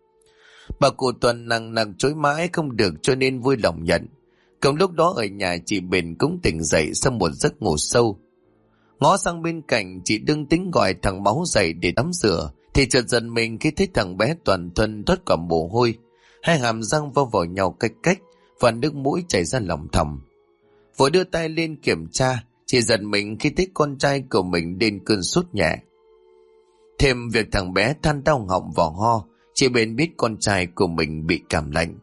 Bà cụ Tuần nằng nặc chối mãi không được cho nên vui lòng nhận. Cùng lúc đó ở nhà, chị Bền cũng tỉnh dậy sau một giấc ngủ sâu. Ngó sang bên cạnh, chị đương tính gọi thằng Máu dậy để tắm rửa, thì chợt giật mình khi thấy thằng bé toàn thân toát cả mồ hôi, hai hàm răng vào nhau cách cách và nước mũi chảy ra lòng thòng. Vội đưa tay lên kiểm tra, chị giật mình khi thấy con trai của mình lên cơn sốt nhẹ. Thêm việc thằng bé than đau họng và ho, chị Bền biết con trai của mình bị cảm lạnh.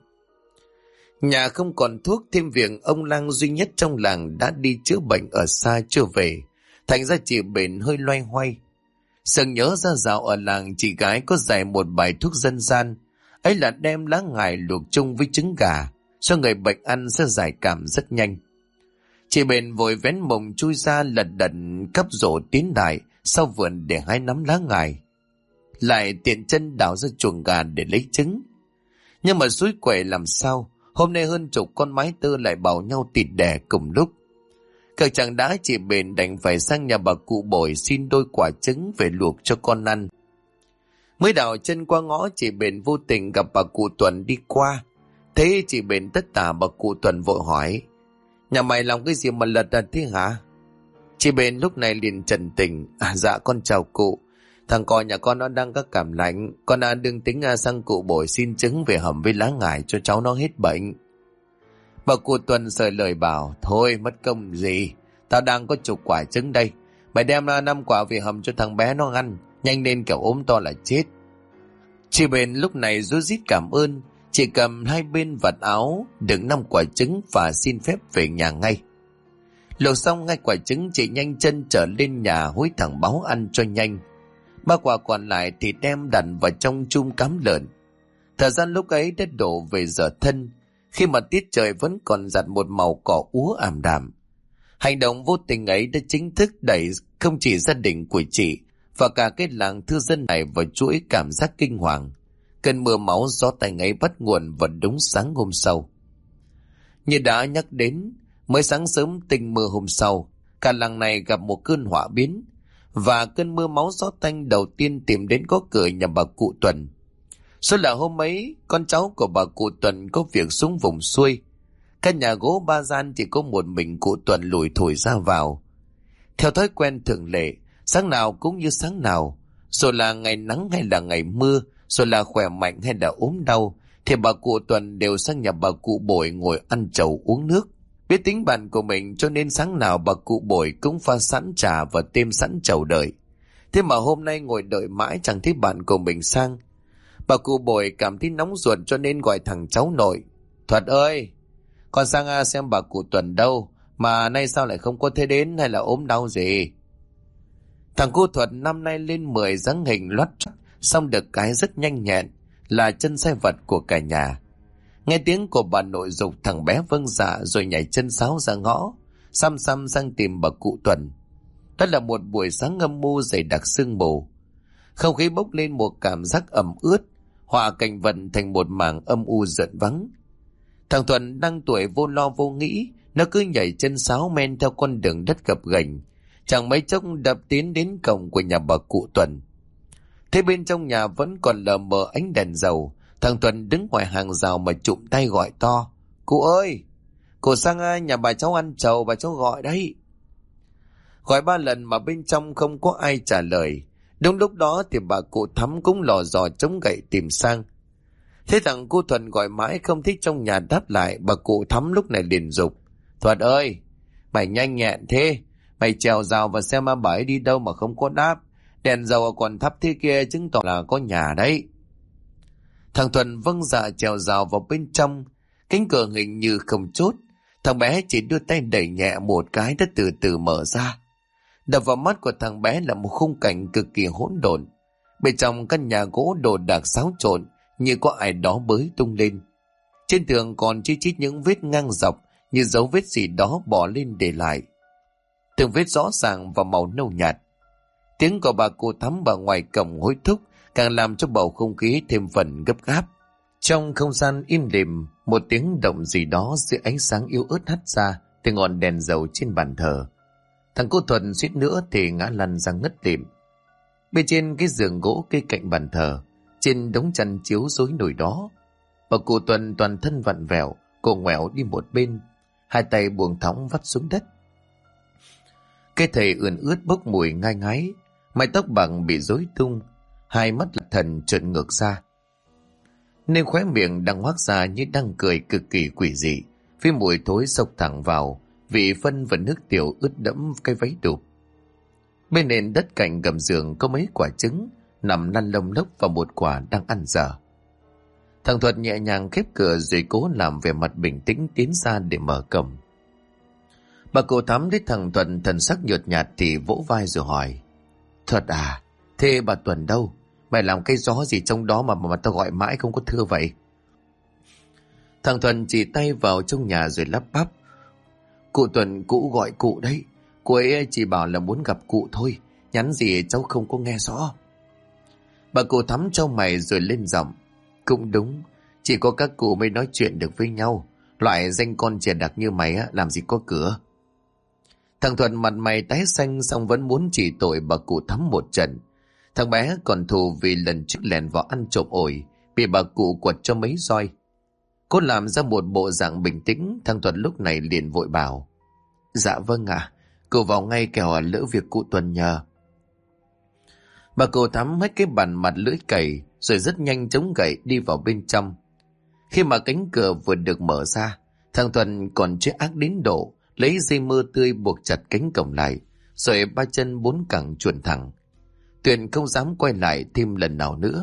Nhà không còn thuốc, thêm việc ông lang duy nhất trong làng đã đi chữa bệnh ở xa chưa về, thành ra chị Bền hơi loay hoay. Sừng nhớ ra dạo ở làng chị gái có dạy một bài thuốc dân gian, ấy là đem lá ngải luộc chung với trứng gà, cho người bệnh ăn sẽ giải cảm rất nhanh. Chị Bền vội vén mồng chui ra lật đật cắp rổ tiến lại sau vườn để hái nắm lá ngải, lại tiện chân đào ra chuồng gà để lấy trứng. Nhưng mà xúi quậy làm sao, hôm nay hơn chục con mái tơ lại bảo nhau tịt đẻ cùng lúc. Cực chẳng đã, chị Bền đành phải sang nhà bà cụ Bội xin đôi quả trứng về luộc cho con ăn. Mới đào chân qua ngõ, chị Bền vô tình gặp bà cụ Tuần đi qua. Thấy chị Bền tất tả, bà cụ Tuần vội hỏi: "Nhà mày làm cái gì mà lật đật thế hả?" Chị Bền lúc này liền trần tình: "Dạ con chào cụ, thằng con nhà con nó đang có cảm lạnh, con đã đương tính sang cụ Bội xin trứng về hầm với lá ngải cho cháu nó hết bệnh." Bà cụ Tuần sợi lời bảo: "Thôi mất công gì, tao đang có chục quả trứng đây, mày đem ra 5 quả về hầm cho thằng bé nó ăn, nhanh lên kẻo ốm to là chết." Chị Bền lúc này rối rít cảm ơn, chị cầm hai bên vạt áo đựng 5 quả trứng và xin phép về nhà ngay. Luộc xong 2 quả trứng, chị nhanh chân trở lên nhà hối thằng Báo ăn cho nhanh. 3 quả còn lại thì đem đặt vào trong chum cám lợn. Thời gian lúc ấy đã đổ về giờ thân, khi mà tiết trời vẫn còn giặt một màu cỏ úa ảm đạm. Hành động vô tình ấy đã chính thức đẩy không chỉ gia đình của chị và cả cái làng thư dân này vào chuỗi cảm giác kinh hoàng. Cơn mưa máu gió tanh ấy bắt nguồn vào đúng sáng hôm sau. Như đã nhắc đến, mới sáng sớm tinh mưa hôm sau, cả làng này gặp một cơn họa biến, và cơn mưa máu gió tanh đầu tiên tìm đến có cửa nhà bà cụ Tuần. Số là hôm ấy, con cháu của bà cụ Tuần có việc xuống vùng xuôi. Căn nhà gỗ 3 gian chỉ có một mình cụ Tuần lủi thủi ra vào. Theo thói quen thường lệ, sáng nào cũng như sáng nào, rồi là ngày nắng hay là ngày mưa, rồi là khỏe mạnh hay là ốm đau, thì bà cụ Tuần đều sang nhà bà cụ Bội ngồi ăn trầu uống nước. Biết tính bạn của mình cho nên sáng nào bà cụ Bội cũng pha sẵn trà và thêm sẵn trầu đợi. Thế mà hôm nay ngồi đợi mãi chẳng thấy bạn của mình sang. Bà cụ Bội cảm thấy nóng ruột cho nên gọi thằng cháu nội. Thuật ơi, con sang xem bà cụ Tuần đâu, mà nay sao lại không có thế đến, hay là ốm đau gì? Thằng cu Thuật năm nay lên 10, dáng hình loắt choắt, xong được cái rất nhanh nhẹn, là chân sai vật của cả nhà. Nghe tiếng của bà nội giục, thằng bé vâng dạ rồi nhảy chân sáo ra ngõ, xăm xăm sang tìm bà cụ Tuần. Đó là một buổi sáng âm u dày đặc sương mù, không khí bốc lên một cảm giác ẩm ướt, hòa cảnh vật thành một mảng âm u rợn vắng. Thằng Thuần đang tuổi vô lo vô nghĩ, nó cứ nhảy chân sáo men theo con đường đất gập ghềnh, chẳng mấy chốc đập tiến đến cổng của nhà bà cụ Tuần. Thế bên trong nhà vẫn còn lờ mờ ánh đèn dầu. Thằng Thuần đứng ngoài hàng rào mà chụm tay gọi to: Cụ ơi, cụ sang nhà bà cháu ăn trầu, bà cháu gọi đấy. Gọi 3 lần mà bên trong không có ai trả lời. Đúng lúc đó thì bà cụ Thắm cũng lò dò chống gậy tìm sang. Thế thằng cô Thuần gọi mãi không thích trong nhà đáp lại, bà cụ Thắm lúc này liền giục: Thuần ơi, mày nhanh nhẹn thế, mày trèo rào và xem bà ấy đi đâu mà không có đáp. Đèn dầu còn thắp thế kia chứng tỏ là có nhà đấy. Thằng Thuần vâng dạ trèo rào vào bên trong. Cánh cửa hình như không chốt, thằng bé chỉ đưa tay đẩy nhẹ một cái đã từ từ mở ra. Đập vào mắt của thằng bé là một khung cảnh cực kỳ hỗn độn. Bên trong căn nhà gỗ đồ đạc xáo trộn, như có ai đó bới tung lên. Trên tường còn chi chít những vết ngang dọc, như dấu vết gì đó bỏ lên để lại. Từng vết rõ ràng và màu nâu nhạt. Tiếng của bà cụ Thắm ở ngoài cổng hối thúc càng làm cho bầu không khí thêm phần gấp gáp. Trong không gian im lìm, một tiếng động gì đó dưới ánh sáng yếu ớt hắt ra từ ngọn đèn dầu trên bàn thờ. Thằng cô Thuần suýt nữa thì ngã lăn ra ngất lịm. Bên trên cái giường gỗ cây cạnh bàn thờ, trên đống chăn chiếu rối nổi đó, bà cụ Tuần toàn thân vặn vẹo, cổ ngoẻo đi một bên, hai tay buông thõng vắt xuống đất. Cây thầy ươn ướt bốc mùi ngai ngái, mái tóc bằng bị rối tung, hai mắt lạc thần trợn ngược ra, nên khóe miệng đang hoác ra như đang cười cực kỳ quỷ dị, với mùi thối xộc thẳng vào, vị phân và nước tiểu ướt đẫm cái váy đụp. Bên nền đất cạnh gầm giường có mấy quả trứng nằm lăn lông lốc và một quả đang ăn dở. Thằng Thuật nhẹ nhàng khép cửa rồi cố làm vẻ mặt bình tĩnh tiến ra để mở cổng. Bà cụ Thắm thấy thằng Thuận thần sắc nhợt nhạt thì vỗ vai rồi hỏi: Thuật à, thế bà Tuần đâu? Mày làm cái gió gì trong đó mà tao gọi mãi không có thưa vậy? Thằng Thuận chỉ tay vào trong nhà rồi lắp bắp: Cụ Tuần, cụ gọi cụ đấy. Cô ấy chỉ bảo là muốn gặp cụ thôi, nhắn gì cháu không có nghe rõ. Bà cụ Thắm trao mày rồi lên giọng: Cũng đúng, chỉ có các cụ mới nói chuyện được với nhau. Loại danh con trẻ đặc như mày làm gì có cửa. Thằng Thuận mặt mày tái xanh xong vẫn muốn chỉ tội bà cụ Thắm một trận. Thằng bé còn thù vì lần trước lèn vào ăn trộm ổi, bị bà cụ quật cho mấy roi. Cô làm ra một bộ dạng bình tĩnh. Thằng Thuận lúc này liền vội bảo: Dạ vâng ạ, cậu vào ngay kẻo lỡ việc cụ Tuần nhờ. Bà cụ Thắm hết cái bàn mặt lưỡi cày rồi rất nhanh chống gậy đi vào bên trong. Khi mà cánh cửa vừa được mở ra, thằng Thuận còn chưa ác đến độ lấy dây mơ tươi buộc chặt cánh cổng lại, rồi ba chân bốn cẳng chuồn thẳng. Tuyền không dám quay lại thêm lần nào nữa.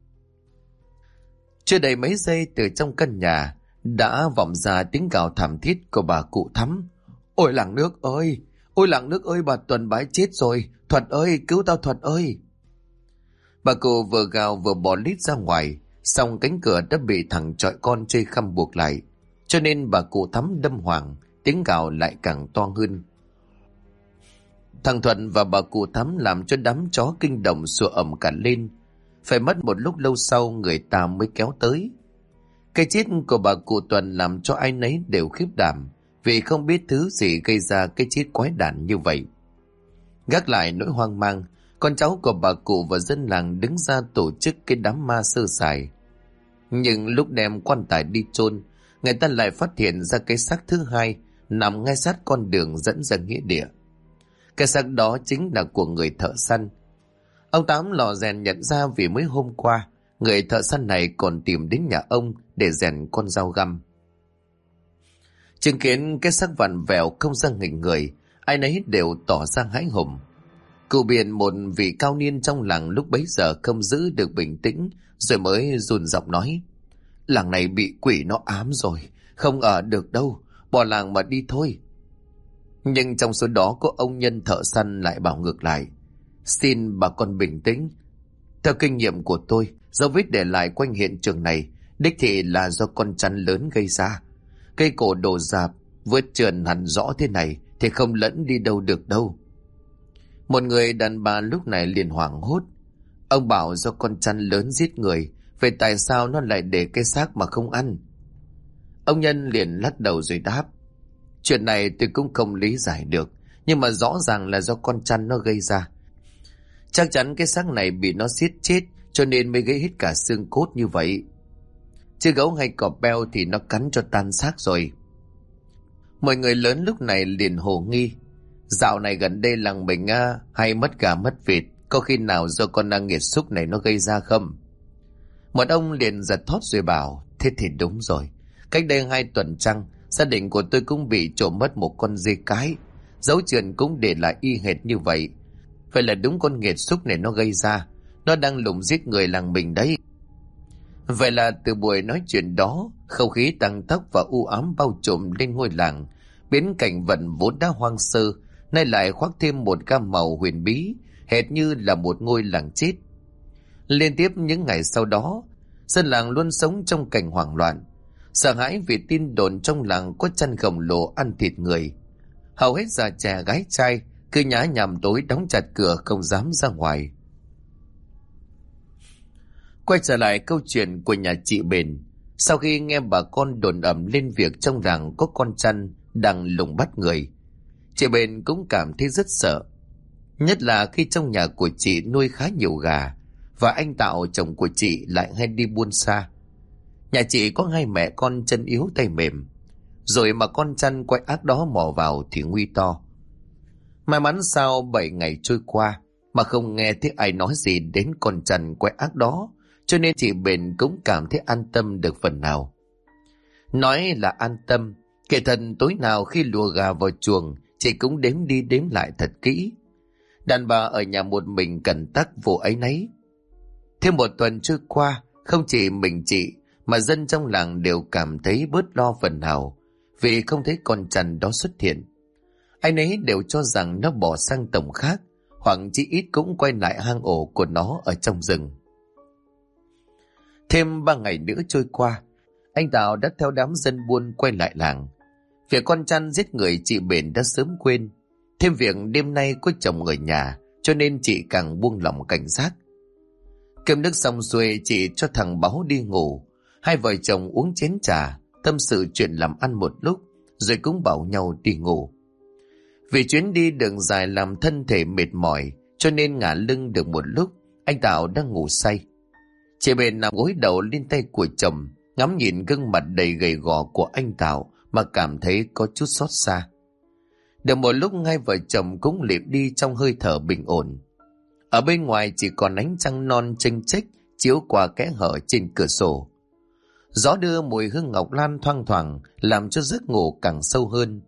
Chưa đầy mấy giây, từ trong căn nhà đã vọng ra tiếng gào thảm thiết của bà cụ Thắm: Ôi làng nước ơi! Ôi làng nước ơi, bà Tuần bà ấy chết rồi! Thuật ơi, cứu tao Thuật ơi! Bà cụ vừa gào vừa bỏ lít ra ngoài, xong cánh cửa đã bị thằng chọi con chơi khăm buộc lại, cho nên bà cụ Thắm đâm hoàng, tiếng gào lại càng to hơn. Thằng Thuận và bà cụ Thắm làm cho đám chó kinh động sủa ầm cả lên. Phải mất một lúc lâu sau người ta mới kéo tới. Cái chết của bà cụ Tuần làm cho ai nấy đều khiếp đảm, vì không biết thứ gì gây ra cái chết quái đản như vậy. Gác lại nỗi hoang mang, con cháu của bà cụ và dân làng đứng ra tổ chức cái đám ma sơ sài. Nhưng lúc đem quan tài đi chôn, người ta lại phát hiện ra cái xác thứ hai nằm ngay sát con đường dẫn ra nghĩa địa. Cái xác đó chính là của người thợ săn. Ông Tám lò rèn nhận ra vì mới hôm qua người thợ săn này còn tìm đến nhà ông để rèn con dao găm. Chứng kiến cái xác vặn vẹo không ra hình người, ai nấy đều tỏ ra hãi hùng. Cụ Biển, một vị cao niên trong làng lúc bấy giờ không giữ được bình tĩnh, rồi mới run giọng nói: Làng này bị quỷ nó ám rồi, không ở được đâu, bỏ làng mà đi thôi. Nhưng trong số đó có ông nhân thợ săn lại bảo ngược lại: Xin bà con bình tĩnh. Theo kinh nghiệm của tôi, dấu vết để lại quanh hiện trường này đích thị là do con chăn lớn gây ra. Cây cổ đổ rạp, vết trườn hẳn rõ thế này thì không lẫn đi đâu được đâu. Một người đàn bà lúc này liền hoảng hốt: Ông bảo do con chăn lớn giết người, vậy tại sao nó lại để cái xác mà không ăn? Ông nhân liền lắc đầu rồi đáp: Chuyện này tôi cũng không lý giải được, nhưng mà rõ ràng là do con chăn nó gây ra. Chắc chắn cái xác này bị nó giết chết, cho nên mới gãy hết cả xương cốt như vậy. Chứ gấu hay cọp beo thì nó cắn cho tan xác rồi. Mọi người lớn lúc này liền hồ nghi: Dạo này gần đây làng mình hay mất gà mất vịt, có khi nào do con nghiệt xúc này nó gây ra không? Một ông liền giật thót rồi bảo: Thế thì đúng rồi, cách đây 2 tuần trăng, gia đình của tôi cũng bị trộm mất một con dê cái, dấu chuyền cũng để lại y hệt như vậy. Vậy là đúng con nghiệt xúc này nó gây ra, nó đang lùng giết người làng mình đấy. Vậy là từ buổi nói chuyện đó, không khí tăng tốc và u ám bao trùm lên ngôi làng, biến cảnh vật vốn đã hoang sơ nay lại khoác thêm một gam màu huyền bí, hệt như là một ngôi làng chết. Liên tiếp những ngày sau đó, dân làng luôn sống trong cảnh hoảng loạn, sợ hãi vì tin đồn trong làng có chăn khổng lồ ăn thịt người. Hầu hết già trẻ gái trai cứ nhá nhằm tối đóng chặt cửa không dám ra ngoài. Quay trở lại câu chuyện của nhà chị Bền. Sau khi nghe bà con đồn ầm lên việc trong làng có con chăn đang lùng bắt người, chị Bền cũng cảm thấy rất sợ. Nhất là khi trong nhà của chị nuôi khá nhiều gà, và anh Tạo chồng của chị lại hay đi buôn xa. Nhà chị có 2 mẹ con chân yếu tay mềm, rồi mà con chăn quái ác đó mò vào thì nguy to. May mắn sau 7 ngày trôi qua mà không nghe thấy ai nói gì đến con chăn quái ác đó, cho nên chị Bền cũng cảm thấy an tâm được phần nào. Nói là an tâm, kể thần tối nào khi lùa gà vào chuồng, chị cũng đếm đi đếm lại thật kỹ. Đàn bà ở nhà một mình cẩn tắc vô áy náy. Thêm 1 tuần trôi qua, không chỉ mình chị mà dân trong làng đều cảm thấy bớt lo phần nào, vì không thấy con chăn đó xuất hiện. Ai nấy đều cho rằng nó bỏ sang tổng khác, hoặc chỉ ít cũng quay lại hang ổ của nó ở trong rừng. Thêm 3 ngày nữa trôi qua, anh Tạo đã theo đám dân buôn quay lại làng. Việc con chăn giết người chị Bền đã sớm quên. Thêm việc đêm nay có chồng ở nhà, cho nên chị càng buông lỏng cảnh giác. Cơm nước xong xuôi, chị cho thằng Báo đi ngủ. 2 vợ chồng uống chén trà, tâm sự chuyện làm ăn một lúc, rồi cũng bảo nhau đi ngủ. Vì chuyến đi đường dài làm thân thể mệt mỏi, cho nên ngả lưng được một lúc, anh Tạo đang ngủ say. Chị Bền nằm gối đầu lên tay của chồng, ngắm nhìn gương mặt đầy gầy gò của anh Tạo mà cảm thấy có chút xót xa. Được một lúc 2 vợ chồng cũng lịm đi trong hơi thở bình ổn. Ở bên ngoài chỉ còn ánh trăng non chênh chếch chiếu qua kẽ hở trên cửa sổ. Gió đưa mùi hương ngọc lan thoang thoảng, làm cho giấc ngủ càng sâu hơn.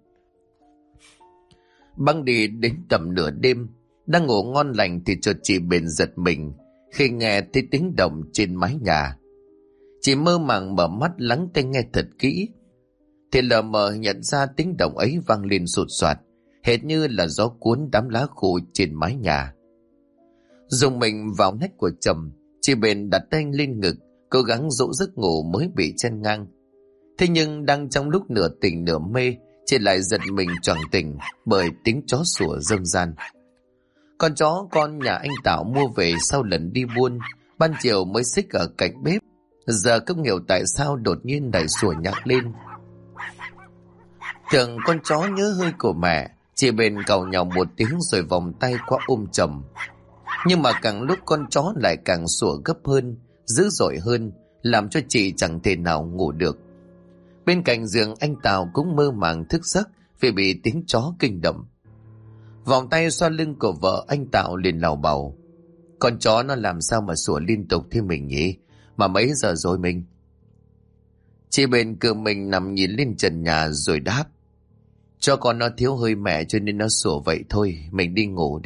Băng đi đến tầm nửa đêm, đang ngủ ngon lành thì chợt chị Bền giật mình khi nghe thấy tiếng động trên mái nhà. Chị mơ màng mở mắt lắng tai nghe thật kỹ, thì lờ mờ nhận ra tiếng động ấy vang lên sột soạt, hệt như là gió cuốn đám lá khô trên mái nhà. Dùng mình vào nách của chồng, chị Bền đặt tay lên ngực, cố gắng dỗ giấc ngủ mới bị chen ngang. Thế nhưng đang trong lúc nửa tỉnh nửa mê, chị lại giật mình choàng tỉnh bởi tiếng chó sủa râm ran. Con chó con nhà anh Tạo mua về sau lần đi buôn, ban chiều mới xích ở cạnh bếp, giờ không hiểu tại sao đột nhiên lại sủa nhạc lên. Tưởng con chó nhớ hơi của mẹ, chị Bền càu nhàu một tiếng rồi vòng tay qua ôm chồng. Nhưng mà càng lúc con chó lại càng sủa gấp hơn, dữ dội hơn, làm cho chị chẳng thể nào ngủ được. Bên cạnh giường anh Tào cũng mơ màng thức giấc vì bị tiếng chó kinh động. Vòng tay xoa lưng của vợ anh Tào liền lào bầu: Con chó nó làm sao mà sủa liên tục thế mình nhỉ? Mà mấy giờ rồi mình? Chị Bền cựa mình nằm nhìn lên trần nhà rồi đáp: Cho con nó thiếu hơi mẹ cho nên nó sủa vậy thôi, mình đi ngủ đi,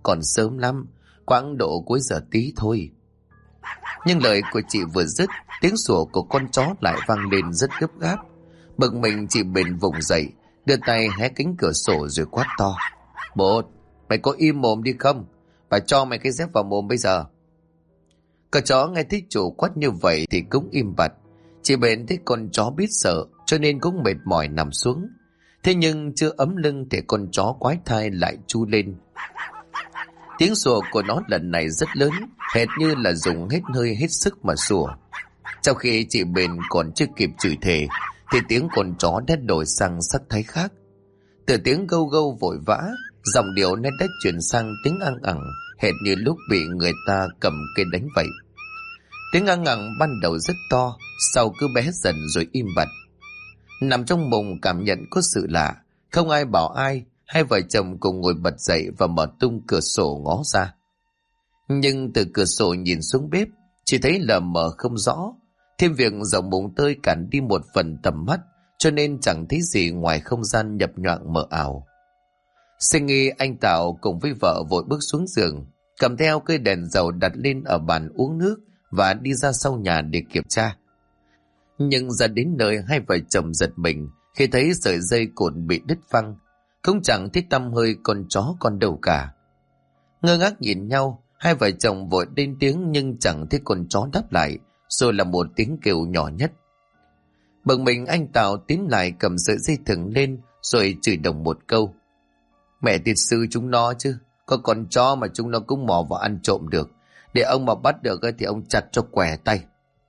còn sớm lắm, quãng độ cuối giờ tí thôi. Nhưng lời của chị vừa dứt, tiếng sủa của con chó lại vang lên rất gấp gáp. Bực mình, chị bền vùng dậy, đưa tay hé cánh cửa sổ rồi quát to: Bột, mày có im mồm đi không? Bà cho mày cái dép vào mồm bây giờ. Con chó nghe thấy chủ quát như vậy thì cũng im bặt. Chị bền thấy con chó biết sợ cho nên cũng mệt mỏi nằm xuống. Thế nhưng chưa ấm lưng thì con chó quái thai lại chu lên. Tiếng sủa của nó lần này rất lớn, hệt như là dùng hết hơi hết sức mà sủa. Trong khi chị bền còn chưa kịp chửi thề thì tiếng con chó đã đổi sang sắc thái khác. Từ tiếng gâu gâu vội vã, giọng điệu nó đã chuyển sang tiếng ăng ẳng, hệt như lúc bị người ta cầm cây đánh vậy. Tiếng ăng ẳng ban đầu rất to, sau cứ bé dần rồi im bặt. Nằm trong mùng cảm nhận có sự lạ, không ai bảo ai, hai vợ chồng cùng ngồi bật dậy và mở tung cửa sổ ngó ra. Nhưng từ cửa sổ nhìn xuống bếp, chỉ thấy lờ mờ không rõ. Thêm việc dòng mùng tơi cản đi một phần tầm mắt, cho nên chẳng thấy gì ngoài không gian nhập nhoạng mờ ảo. Sinh nghi anh Tạo cùng với vợ vội bước xuống giường, cầm theo cây đèn dầu đặt lên ở bàn uống nước và đi ra sau nhà để kiểm tra. Nhưng ra đến nơi, hai vợ chồng giật mình khi thấy sợi dây cột bị đứt phăng, không chẳng thấy tăm hơi con chó con đâu cả. Ngơ ngác nhìn nhau, hai vợ chồng vội lên tiếng nhưng chẳng thấy con chó đáp lại, rồi là một tiếng kêu nhỏ nhất. Bực mình, anh Tạo tiến lại cầm sợi dây thừng lên rồi chửi đồng một câu: Mẹ tiệt sư chúng nó chứ, có con chó mà chúng nó cũng mò vào ăn trộm được, để ông mà bắt được thì ông chặt cho quẻ tay.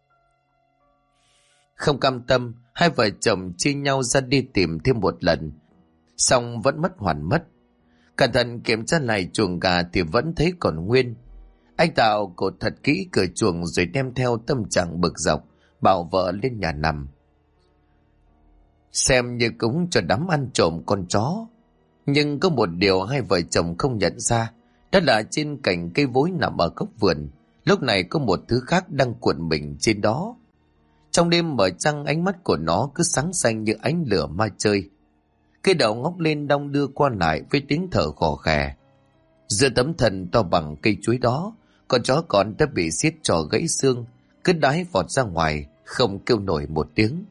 Không cam tâm, hai vợ chồng chia nhau ra đi tìm thêm một lần, xong vẫn mất hoàn mất. Cẩn thận kiểm tra lại chuồng gà thì vẫn thấy còn nguyên. Anh Tạo cột thật kỹ cửa chuồng rồi đem theo tâm trạng bực dọc bảo vợ lên nhà nằm, xem như cúng cho đám ăn trộm con chó. Nhưng có một điều hai vợ chồng không nhận ra, đó là trên cành cây vối nằm ở góc vườn, lúc này có một thứ khác đang cuộn mình trên đó. Trong đêm mở trăng, ánh mắt của nó cứ sáng xanh như ánh lửa ma chơi. Cái đầu ngóc lên đong đưa qua lại với tiếng thở khò khè. Giữa tấm thân to bằng cây chuối đó, con chó con đã bị xiết cho gãy xương, cứ đái vọt ra ngoài, không kêu nổi một tiếng.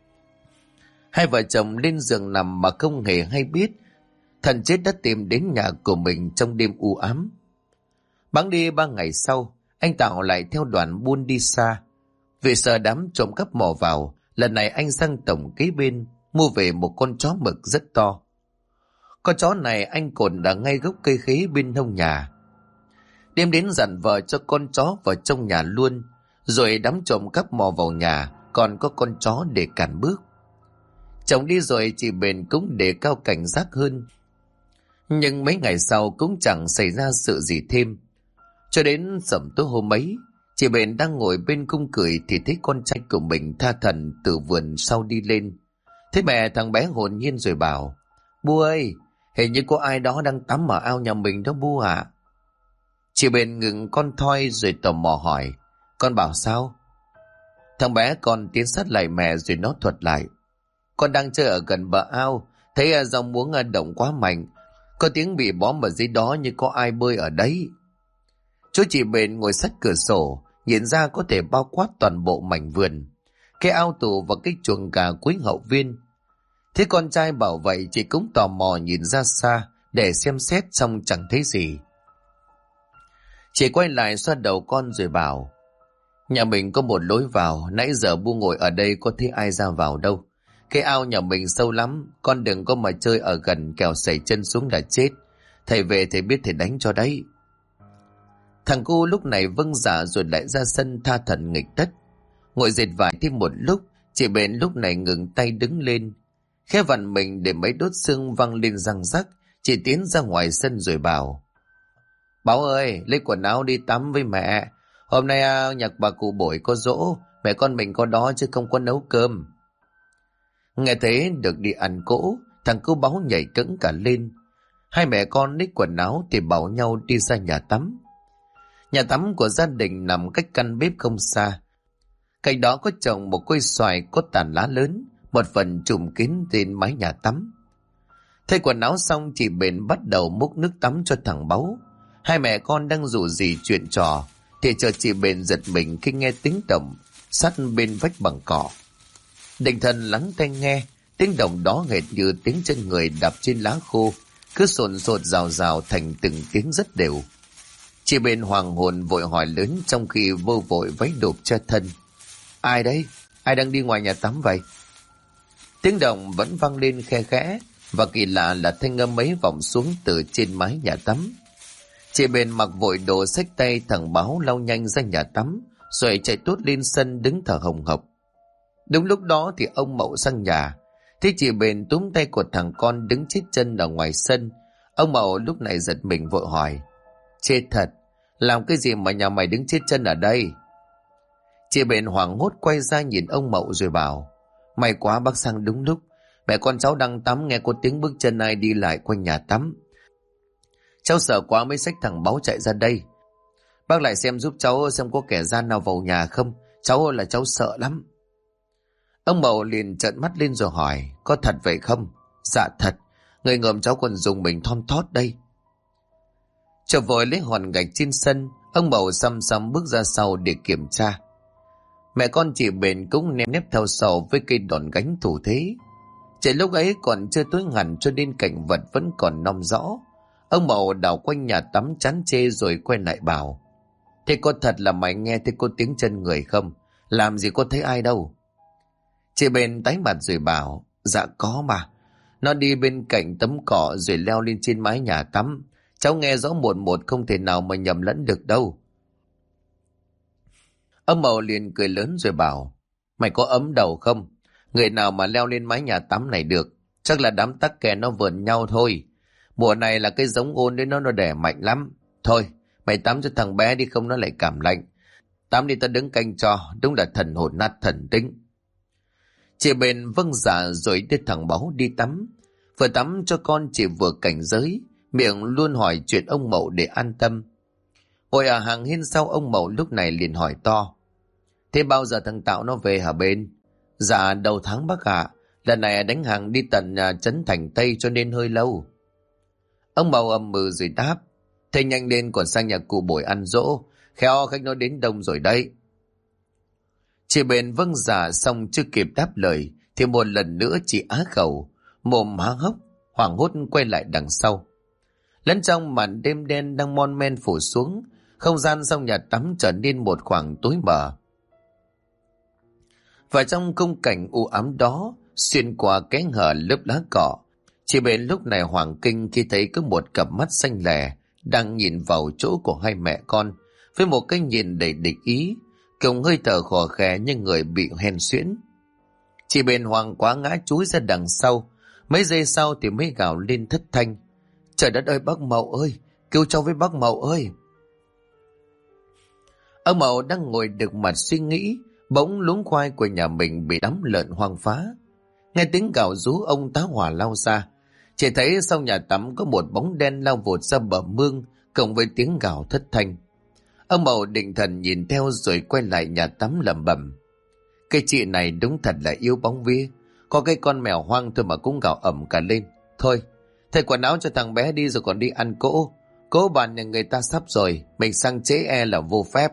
Hai vợ chồng lên giường nằm mà không hề hay biết thần chết đã tìm đến nhà của mình trong đêm u ám. Bẵng đi 3 ngày sau, anh Tạo lại theo đoàn buôn đi xa. Vì sợ đám trộm cắp mò vào, lần này anh sang tổng kế bên mua về một con chó mực rất to. Con chó này anh cột ở ngay gốc cây khế bên hông nhà. Đêm đến dặn vợ cho con chó vào trong nhà luôn, rồi đám trộm cắp mò vào nhà còn có con chó để cản bước. Chồng đi rồi chị bền cũng để cao cảnh giác hơn. Nhưng mấy ngày sau cũng chẳng xảy ra sự gì thêm. Cho đến sẩm tối hôm ấy, chị bền đang ngồi bên cung cười thì thấy con trai của mình tha thẩn từ vườn sau đi lên. Thế mẹ thằng bé hồn nhiên rồi bảo: Bu ơi, hình như có ai đó đang tắm ở ao nhà mình đó Bu ạ. Chị bền ngừng con thoi rồi tò mò hỏi: Con bảo sao? Thằng bé con tiến sát lại mẹ rồi nó thuật lại: Con đang chơi ở gần bờ ao, thấy dòng muống động quá mạnh, có tiếng bị bóm ở dưới đó như có ai bơi ở đấy. Chú chị bền ngồi sát cửa sổ, nhìn ra có thể bao quát toàn bộ mảnh vườn, cái ao tù và cái chuồng gà cuối hậu viên. Thế con trai bảo vậy, chị cũng tò mò nhìn ra xa để xem xét, xong chẳng thấy gì. Chị quay lại xoa đầu con rồi bảo: Nhà mình có một lối vào, nãy giờ Bu ngồi ở đây có thấy ai ra vào đâu. Cái ao nhà mình sâu lắm, con đừng có mà chơi ở gần kẻo sẩy chân xuống là chết. Thầy về thầy biết thầy đánh cho đấy. Thằng cu lúc này vâng dạ rồi lại ra sân tha thẩn nghịch tất. Ngồi dệt vải thêm một lúc, chị bền lúc này ngừng tay đứng lên. Khẽ vặn mình để mấy đốt xương văng lên răng rắc, chị tiến ra ngoài sân rồi bảo: Báo ơi, lấy quần áo đi tắm với mẹ. Hôm nay nhạc bà cụ Bội có giỗ, mẹ con mình có đó chứ không có nấu cơm. Nghe thấy được đi ăn cỗ, thằng cu Báo nhảy cẫng cả lên. Hai mẹ con lấy quần áo thì bảo nhau đi ra nhà tắm. Nhà tắm của gia đình nằm cách căn bếp không xa. Cạnh đó có trồng một cây xoài có tàn lá lớn, một phần trùm kín trên mái nhà tắm. Thay quần áo xong, chị bền bắt đầu múc nước tắm cho thằng Báu. Hai mẹ con đang rủ rỉ chuyện trò thì chợt chị Bền giật mình khi nghe tiếng động sát bên vách bằng cỏ. Định thần lắng tai nghe, tiếng động đó hệt như tiếng chân người đạp trên lá khô, cứ sồn sột rào rào thành từng tiếng rất đều. Chị Bền hoàng hồn vội hỏi lớn trong khi vô vội váy đột che thân. Ai đấy? Ai đang đi ngoài nhà tắm vậy? Tiếng động vẫn vang lên khe khẽ, và kỳ lạ là thanh âm ấy vọng xuống từ trên mái nhà tắm. Chị Bền mặc vội đồ xách tay thẳng báo lao nhanh ra nhà tắm, rồi chạy tốt lên sân đứng thở hồng hộc. Đúng lúc đó thì ông Mậu sang nhà, thấy chị Bền túm tay của thằng con đứng chết chân ở ngoài sân. Ông Mậu lúc này giật mình vội hỏi: Chết thật, làm cái gì mà nhà mày đứng chết chân ở đây? Chị Bền hoảng hốt quay ra nhìn ông Mậu rồi bảo: May quá bác sang đúng lúc, mẹ con cháu đang tắm nghe có tiếng bước chân ai đi lại quanh nhà tắm. Cháu sợ quá mới xách thằng Báu chạy ra đây. Bác lại xem giúp cháu xem có kẻ gian nào vào nhà không, cháu sợ lắm. Ông Mậu liền trợn mắt lên rồi hỏi: Có thật vậy không? Dạ thật, người ngợm cháu còn dùng mình thon thót đây. Trở vội lấy hòn gạch trên sân, ông Mậu xăm xăm bước ra sau để kiểm tra. Mẹ con chị Bền cũng nép nép theo sau với cây đòn gánh thủ thế. Trời lúc ấy còn chưa tối hẳn cho nên cảnh vật vẫn còn non rõ. Ông Mậu đảo quanh nhà tắm chán chê rồi quay lại bảo: Thế có thật là mày nghe thấy có tiếng chân người không? Làm gì có thấy ai đâu. Chị Bền tái mặt rồi bảo: Dạ có mà. Nó đi bên cạnh tấm cỏ rồi leo lên trên mái nhà tắm. Cháu nghe rõ một một, không thể nào mà nhầm lẫn được đâu. Ông Mậu liền cười lớn rồi bảo: Mày có ấm đầu không? Người nào mà leo lên mái nhà tắm này được? Chắc là đám tắc kè nó vờn nhau thôi. Mùa này là cái giống ôn đấy, nó đẻ mạnh lắm. Thôi mày tắm cho thằng bé đi, không nó lại cảm lạnh. Tắm đi, ta đứng canh cho. Đúng là thần hồn nát thần tính. Chị Bền vâng dạ rồi đưa thằng Báu đi tắm. Vừa tắm cho con chị vừa cảnh giới, miệng luôn hỏi chuyện ông Mậu để an tâm. Ngồi ở hàng hiên sau, ông Mậu lúc này liền hỏi to: Thế bao giờ thằng Tạo nó về hả Bền? Dạ đầu tháng bác ạ. Lần này đánh hàng đi tận trấn Thành Tây cho nên hơi lâu. Ông Mậu ậm ừ rồi đáp: Thế nhanh lên còn sang nhà cụ Bồi ăn dỗ, khéo khách nó đến đông rồi đấy. Chị Bền vâng dạ xong chưa kịp đáp lời thì một lần nữa chị á khẩu, mồm há hốc, hoảng hốt quay lại đằng sau. Lẫn trong màn đêm đen đang mon men phủ xuống, không gian trong nhà tắm trở nên một khoảng tối mờ. Và trong khung cảnh u ám đó, xuyên qua kẽ hở lớp lá cỏ, chị Bền lúc này hoảng kinh khi thấy có một cặp mắt xanh lè đang nhìn vào chỗ của hai mẹ con với một cái nhìn đầy địch ý, cùng hơi thở khò khè như người bị hen suyễn. Chị Bền hoang quá ngã chúi ra đằng sau, mấy giây sau thì mới gào lên thất thanh: Trời đất ơi bác Mậu ơi, cứu cháu với bác Mậu ơi. Ông Mậu đang ngồi đực mặt suy nghĩ, bỗng luống khoai của nhà mình bị đám lợn hoang phá. Nghe tiếng gào rú, ông tá hỏa lao ra, chỉ thấy sau nhà tắm có một bóng đen lao vụt ra bờ mương cộng với tiếng gào thất thanh. Ông Mậu định thần nhìn theo rồi quay lại nhà tắm lẩm bẩm: Cái chị này đúng thật là yêu bóng vía, có cái con mèo hoang thôi mà cũng gào ẩm cả lên. Thôi thay quần áo cho thằng bé đi rồi còn đi ăn cỗ. Cỗ bàn nhà người ta sắp rồi, mình sang trễ e là vô phép.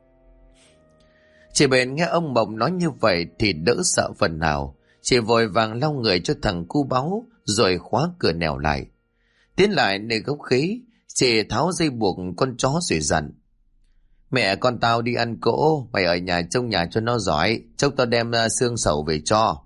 Chị Bền nghe ông Mộng nói như vậy thì đỡ sợ phần nào, chị vội vàng lau người cho thằng cu Báu rồi khóa cửa nẻo lại. Tiến lại nơi gốc khế, chị tháo dây buộc con chó rồi dặn: Mẹ con tao đi ăn cỗ, mày ở nhà trông nhà cho nó giỏi, chốc tao đem xương sầu về cho.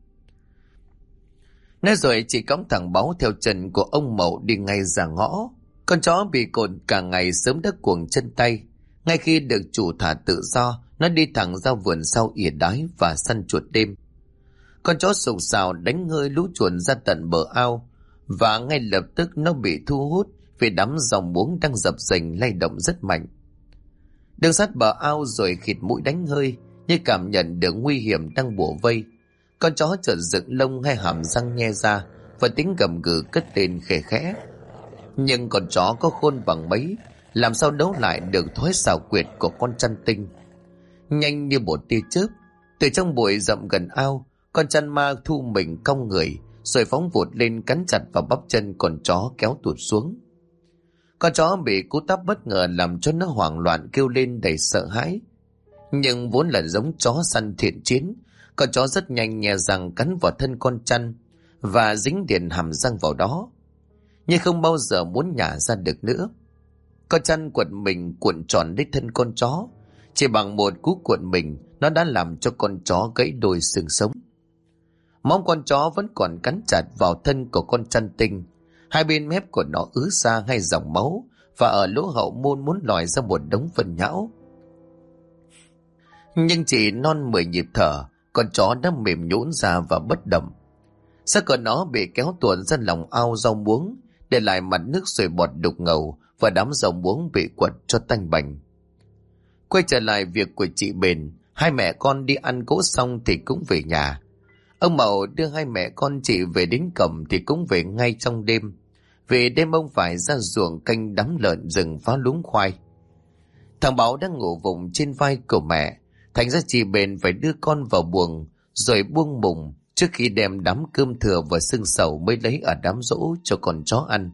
Nói rồi chị cõng thằng Báu theo chân của ông Mậu đi ngay ra ngõ. Con chó bị cột cả ngày sớm đã cuồng chân tay. Ngay khi được chủ thả tự do, nó đi thẳng ra vườn sau ỉa đái và săn chuột đêm. Con chó sục sào đánh hơi lũ chuột ra tận bờ ao, và ngay lập tức nó bị thu hút vì đám dòng muống đang dập dềnh lay động rất mạnh. Đứng sát bờ ao rồi khịt mũi đánh hơi, như cảm nhận được nguy hiểm đang bủa vây. Con chó chợt dựng lông, hai hàm răng nhe ra và tiếng gầm gừ cất lên khẽ khẽ. Nhưng con chó có khôn bằng mấy, làm sao đấu lại được thói xảo quyệt của con chăn tinh. Nhanh như một tia chớp, từ trong bụi rậm gần ao, con chăn ma thu mình cong người rồi phóng vụt lên cắn chặt vào bắp chân con chó kéo tụt xuống. Con chó bị cú táp bất ngờ làm cho nó hoảng loạn kêu lên đầy sợ hãi. Nhưng vốn là giống chó săn thiện chiến, con chó rất nhanh nhè răng cắn vào thân con chăn và dính điện hàm răng vào đó, nhưng không bao giờ muốn nhả ra được nữa. Con chăn quật mình cuộn tròn lấy thân con chó, chỉ bằng một cú cuộn mình nó đã làm cho con chó gãy đôi xương sống. Móng con chó vẫn còn cắn chặt vào thân của con chăn tinh, hai bên mép của nó ứ ra hai dòng máu, và ở lỗ hậu môn muốn lòi ra một đống phân nhão. Nhưng chỉ non 10 nhịp thở, con chó đã mềm nhũn ra và bất động. Xác của nó bị kéo tuồn ra lòng ao rau muống, để lại mặt nước sôi bọt đục ngầu và đám rau muống bị quật cho tanh bành. Quay trở lại việc của chị Bền, hai mẹ con đi ăn cỗ xong thì cũng về nhà. Ông Mậu đưa hai mẹ con chị về đến cổng thì cũng về ngay trong đêm, vì đêm ông phải ra ruộng canh đám lợn rừng phá luống khoai. Thằng Bảo đang ngủ vùng trên vai của mẹ, thành ra chị Bền phải đưa con vào buồng rồi buông mùng trước khi đem đám cơm thừa và xương sầu mới lấy ở đám giỗ cho con chó ăn.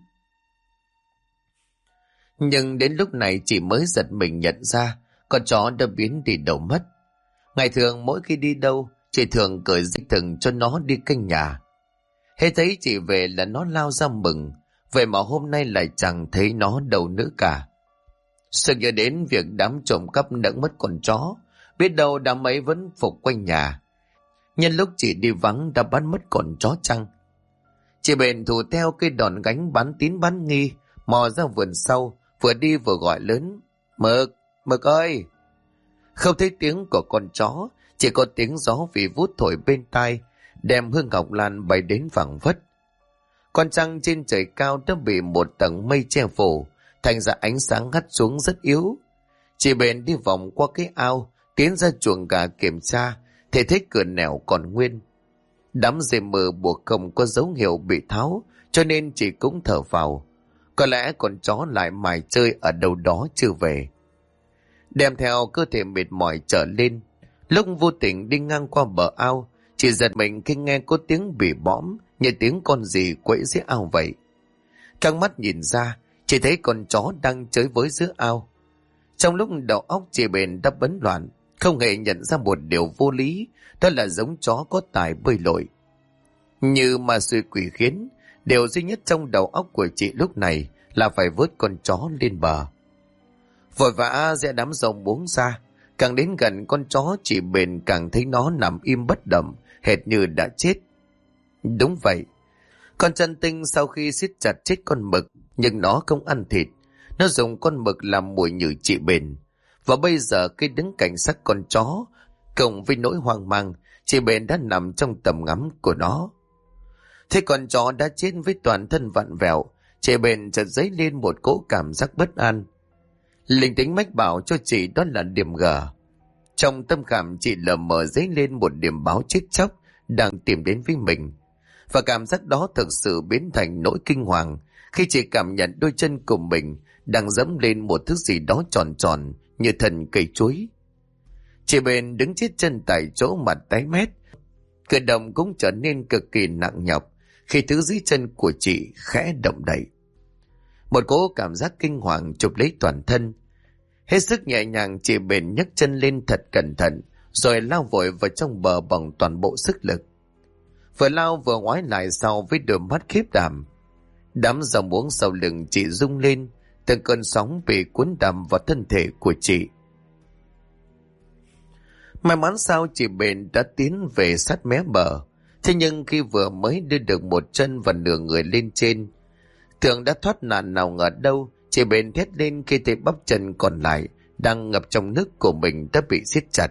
Nhưng đến lúc này chị mới giật mình nhận ra con chó đã biến đi đâu mất. Ngày thường mỗi khi đi đâu, chị thường cởi dây thừng cho nó đi canh nhà. Hết thấy chị về là nó lao ra mừng, vậy mà hôm nay lại chẳng thấy nó đâu nữa cả. Sực nhớ đến việc đám trộm cắp nẫng mất con chó, biết đâu đám ấy vẫn phục quanh nhà. Nhân lúc chị đi vắng đã bắt mất con chó chăng? Chị bền thủ theo cây đòn gánh bán tín bán nghi, mò ra vườn sau, vừa đi vừa gọi lớn: Mực, Mực ơi! Không thấy tiếng của con chó, chỉ có tiếng gió vì vút thổi bên tai, đem hương ngọc lan bay đến phảng phất. Con trăng trên trời cao đã bị một tầng mây che phủ, thành ra ánh sáng hắt xuống rất yếu. Chị bền đi vòng qua cái ao, tiến ra chuồng gà kiểm tra, thì thấy cửa nẻo còn nguyên. Đám dây mờ buộc không có dấu hiệu bị tháo, cho nên chị cũng thở vào. Có lẽ con chó lại mải chơi ở đâu đó chưa về. Đem theo cơ thể mệt mỏi trở lên, lúc vô tình đi ngang qua bờ ao, chị giật mình khi nghe có tiếng bị bõm, như tiếng con gì quẫy dưới ao vậy. Căng mắt nhìn ra, chỉ thấy con chó đang chơi với giữa ao. Trong lúc đầu óc chị bền đã bấn loạn, không hề nhận ra một điều vô lý, đó là giống chó có tài bơi lội. Như mà xui quỷ khiến, điều duy nhất trong đầu óc của chị lúc này là phải vớt con chó lên bờ. Vội vã rẽ đám rồng buống ra, càng đến gần con chó chị bền càng thấy nó nằm im bất động, hệt như đã chết. Đúng vậy, con chân tinh sau khi siết chặt chết con mực, nhưng nó không ăn thịt, nó dùng con mực làm mồi nhử chị bền. Và bây giờ khi đứng cạnh xác con chó, cộng với nỗi hoang mang, chị bền đã nằm trong tầm ngắm của nó. Thế con chó đã chết với toàn thân vặn vẹo, chị bền chợt dấy lên một cỗ cảm giác bất an. Linh tính mách bảo cho chị đó là điểm gở. Trong tâm khảm chị lờ mờ dấy lên một điểm báo chết chóc đang tìm đến với mình. Và cảm giác đó thực sự biến thành nỗi kinh hoàng khi chị cảm nhận đôi chân của mình đang dẫm lên một thứ gì đó tròn tròn như thân cây chuối. Chị bền đứng chết chân tại chỗ, mặt tái mét. Cử động cũng trở nên cực kỳ nặng nhọc khi thứ dưới chân của chị khẽ động đậy. Một cỗ cảm giác kinh hoàng chụp lấy toàn thân. Hết sức nhẹ nhàng, chị bền nhấc chân lên thật cẩn thận, rồi lao vội vào trong bờ bằng toàn bộ sức lực. Vừa lao vừa ngoái lại sau với đôi mắt khiếp đảm. Đám dòng muống sau lưng chị rung lên, từng cơn sóng bị cuốn đầm vào thân thể của chị. May mắn sao chị bền đã tiến về sát mé bờ. Thế nhưng khi vừa mới đưa được một chân và nửa người lên trên, tưởng đã thoát nạn, nào ngờ đâu chị bền thét lên khi thấy bắp chân còn lại đang ngập trong nước của mình đã bị siết chặt.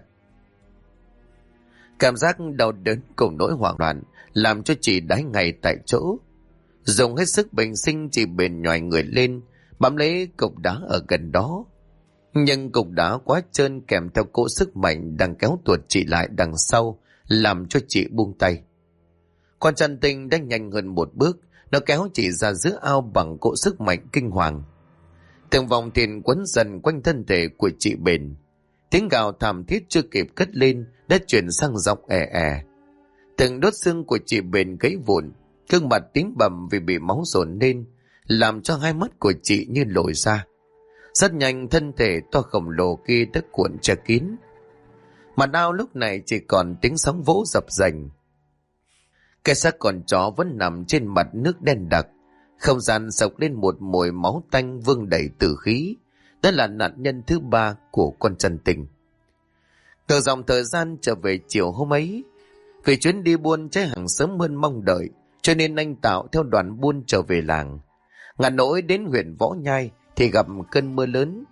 Cảm giác đau đớn cùng nỗi hoảng loạn làm cho chị đái ngay tại chỗ. Dùng hết sức bình sinh, chị bền nhòi người lên, bám lấy cục đá ở gần đó. Nhưng cục đá quá trơn kèm theo cỗ sức mạnh đang kéo tuột chị lại đằng sau, làm cho chị buông tay. Con chăn tinh đã nhanh hơn một bước, nó kéo chị ra giữa ao bằng cỗ sức mạnh kinh hoàng. Từng vòng thìn quấn dần quanh thân thể của chị bền. Tiếng gào thảm thiết chưa kịp cất lên đã chuyển sang giọng è è. Từng đốt xương của chị bền gãy vụn, gương mặt tím bầm vì bị máu dồn lên, làm cho hai mắt của chị như lồi ra. Rất nhanh thân thể to khổng lồ kia đã cuộn che kín. Mặt ao lúc này chỉ còn tiếng sóng vỗ dập dềnh. Cái xác con chó vẫn nằm trên mặt nước đen đặc. Không gian sộc lên một mùi máu tanh vương đầy tử khí. Đó là nạn nhân thứ 3 của con chân tình. Ngược dòng thời gian trở về chiều hôm ấy, vì chuyến đi buôn trái hàng sớm hơn mong đợi, cho nên anh Tạo theo đoàn buôn trở về làng. Ngàn nỗi đến huyện Võ Nhai thì gặp cơn mưa lớn.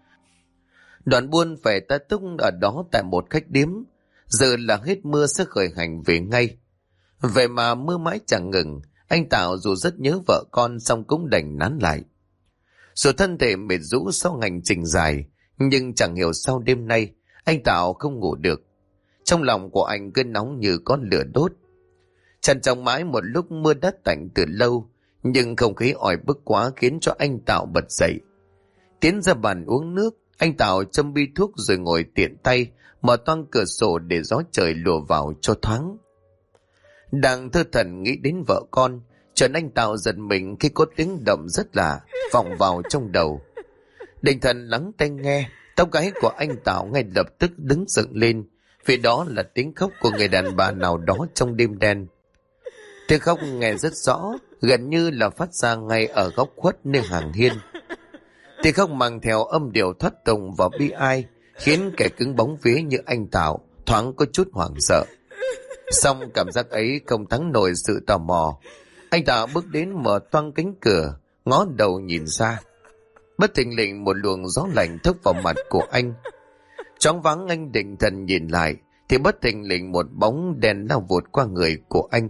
Đoàn buôn phải tá túc ở đó tại một khách điếm. Giờ là hết mưa sẽ khởi hành về ngay. Vậy mà mưa mãi chẳng ngừng. Anh Tạo dù rất nhớ vợ con song cũng đành nán lại. Dù thân thể mệt rũ sau hành trình dài, nhưng chẳng hiểu sao đêm nay anh Tạo không ngủ được. Trong lòng của anh cứ nóng như con lửa đốt. Trằn trọc mãi một lúc mưa đã tạnh từ lâu, nhưng không khí oi bức quá khiến cho anh Tạo bật dậy. Tiến ra bàn uống nước, anh Tạo châm bi thuốc rồi ngồi tiện tay, mở toang cửa sổ để gió trời lùa vào cho thoáng. Đang thơ thẩn nghĩ đến vợ con, Trần anh Tạo giật mình khi có tiếng động rất lạ vọng vào trong đầu. Định thần lắng tai nghe, tóc gáy của anh Tạo ngay lập tức đứng dựng lên, vì đó là tiếng khóc của người đàn bà nào đó trong đêm đen. Tiếng khóc nghe rất rõ, gần như là phát ra ngay ở góc khuất nơi hàng hiên. Tiếng khóc mang theo âm điệu thoát tùng và bi ai, khiến kẻ cứng bóng vía như anh Tạo thoáng có chút hoảng sợ. Song cảm giác ấy không thắng nổi sự tò mò. Anh Tạo bước đến mở toang cánh cửa, ngó đầu nhìn ra. Bất thình lình một luồng gió lạnh thốc vào mặt của anh. Choáng váng anh định thần nhìn lại, thì bất thình lình một bóng đen lao vụt qua người của anh.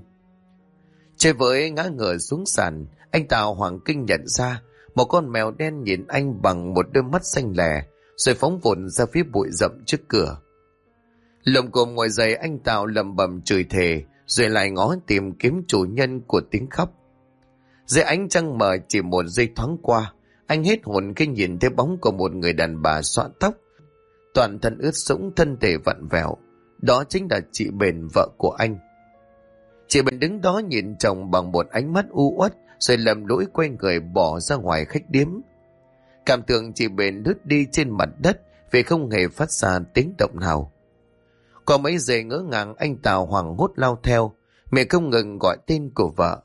Chơi với ngã ngửa xuống sàn, anh Tạo hoảng kinh nhận ra một con mèo đen nhìn anh bằng một đôi mắt xanh lè, rồi phóng vụt ra phía bụi rậm trước cửa. Lồm cồm ngồi dậy, anh Tạo lẩm bẩm chửi thề, rồi lại ngó tìm kiếm chủ nhân của tiếng khóc. Dưới ánh trăng mờ chỉ một giây thoáng qua, anh hết hồn khi nhìn thấy bóng của một người đàn bà xõa tóc, toàn thân ướt sũng, thân thể vặn vẹo. Đó chính là chị Bền, vợ của anh. Chị Bền đứng đó nhìn chồng bằng một ánh mắt u uất, rồi lầm lũi quay người bỏ ra ngoài khách điếm. Cảm tưởng chị Bền lướt đi trên mặt đất vì không hề phát ra tiếng động nào. Có mấy giây ngỡ ngàng, anh Tào hoảng hốt lao theo, miệng không ngừng gọi tên của vợ.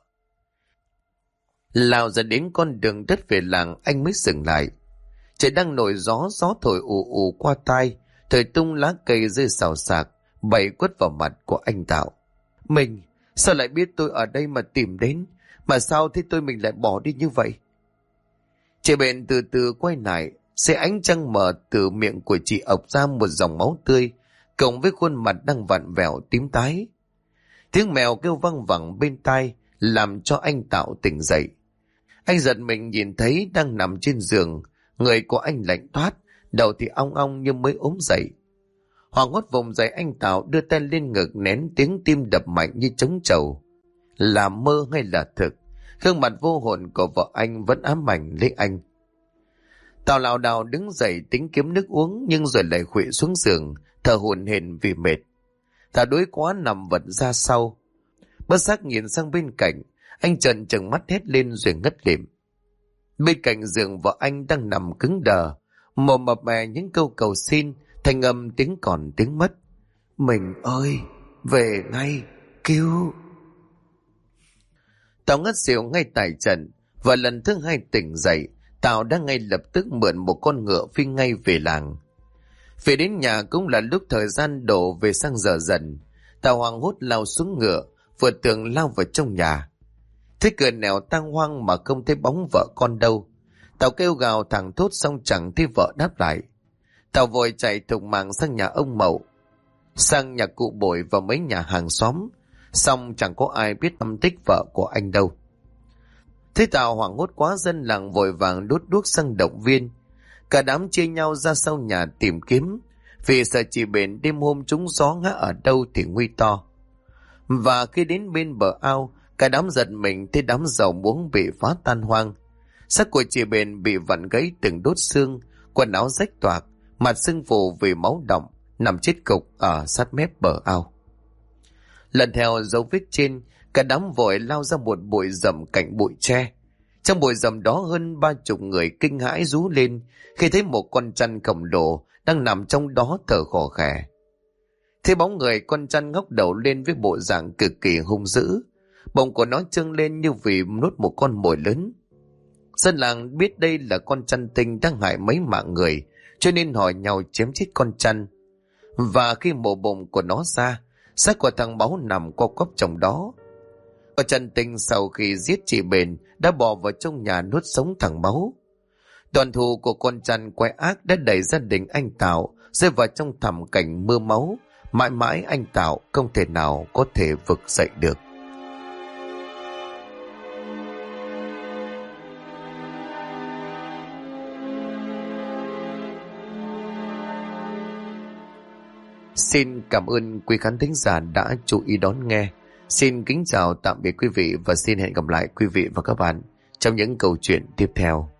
Lao ra đến con đường đất về làng, anh mới dừng lại. Trời đang nổi gió, gió thổi ù ù qua tai, thổi tung lá cây rơi xào xạc, bày quất vào mặt của anh Tạo. Mình, sao lại biết tôi ở đây mà tìm đến? Mà sao thế tôi mình lại bỏ đi như vậy? Chị Bền từ từ quay lại, xe ánh trăng mờ từ miệng của chị ộc ra một dòng máu tươi, cộng với khuôn mặt đang vặn vẹo tím tái. Tiếng mèo kêu văng vẳng bên tai, làm cho anh Tạo tỉnh dậy. Anh giật mình nhìn thấy đang nằm trên giường, người của anh lạnh toát, đầu thì ong ong như mới ốm dậy. Hoảng hốt vùng dậy, anh Tạo đưa tay lên ngực nén tiếng tim đập mạnh như trống trầu. Là mơ hay là thực? Gương mặt vô hồn của vợ anh vẫn ám ảnh lấy anh. Tạo lảo đảo đứng dậy tính kiếm nước uống, nhưng rồi lại khuỵu xuống giường, thở hổn hển vì mệt. Thà đuối quá nằm vật ra sau. Bất giác nhìn sang bên cạnh, anh trợn trừng mắt hét lên rồi ngất lịm. Bên cạnh giường vợ anh đang nằm cứng đờ, mồm mập mè những câu cầu xin, thanh âm tiếng còn tiếng mất. Mình ơi, về ngay, cứu. Tao ngất xỉu ngay tại trận, và lần thứ hai tỉnh dậy, Tao đã ngay lập tức mượn một con ngựa phi ngay về làng. Về đến nhà cũng là lúc thời gian đổ về sang giờ dần. Tao hoảng hốt lao xuống ngựa, vừa tưởng lao vào trong nhà. Thấy cửa nẻo tang hoang mà không thấy bóng vợ con đâu. Tao kêu gào thẳng thốt xong chẳng thấy vợ đáp lại. Tao vội chạy thục mạng sang nhà ông Mậu, sang nhà cụ Bội và mấy nhà hàng xóm. Xong chẳng có ai biết tâm tích vợ của anh đâu. Thế Tao hoảng hốt quá, dân làng vội vàng đốt đuốc sang động viên. Cả đám chia nhau ra sau nhà tìm kiếm, vì sợ chị Bền đêm hôm trúng gió ngã ở đâu thì nguy to. Và khi đến bên bờ ao, cả đám giật mình thấy đám dầu muống bị phá tan hoang. Xác của chị Bền bị vặn gãy từng đốt xương, quần áo rách toạc, mặt sưng phù vì máu đọng, nằm chết cục ở sát mép bờ ao. Lần theo dấu vết trên, cả đám vội lao ra một bụi rậm cạnh bụi tre. Trong bụi rậm đó hơn 30 người kinh hãi rú lên khi thấy một con chăn khổng lồ đang nằm trong đó thở khò khè. Thấy bóng người, con chăn ngóc đầu lên với bộ dạng cực kỳ hung dữ. Bụng của nó trưng lên như vì nuốt một con mồi lớn. Dân làng biết đây là con chăn tinh đang hại mấy mạng người, cho nên hỏi nhau chém chết con chăn. Và khi mổ bụng của nó ra, xác của thằng Báu nằm co quắp trong đó. Con chăn tinh sau khi giết chị Bền đã bỏ vào trong nhà nuốt sống thằng Báu. Đoàn thù của con chăn quái ác đã đẩy gia đình anh Tạo rơi vào trong thảm cảnh mưa máu. Mãi mãi anh Tạo không thể nào có thể vực dậy được. Xin cảm ơn quý khán thính giả đã chú ý đón nghe. Xin kính chào tạm biệt quý vị và xin hẹn gặp lại quý vị và các bạn trong những câu chuyện tiếp theo.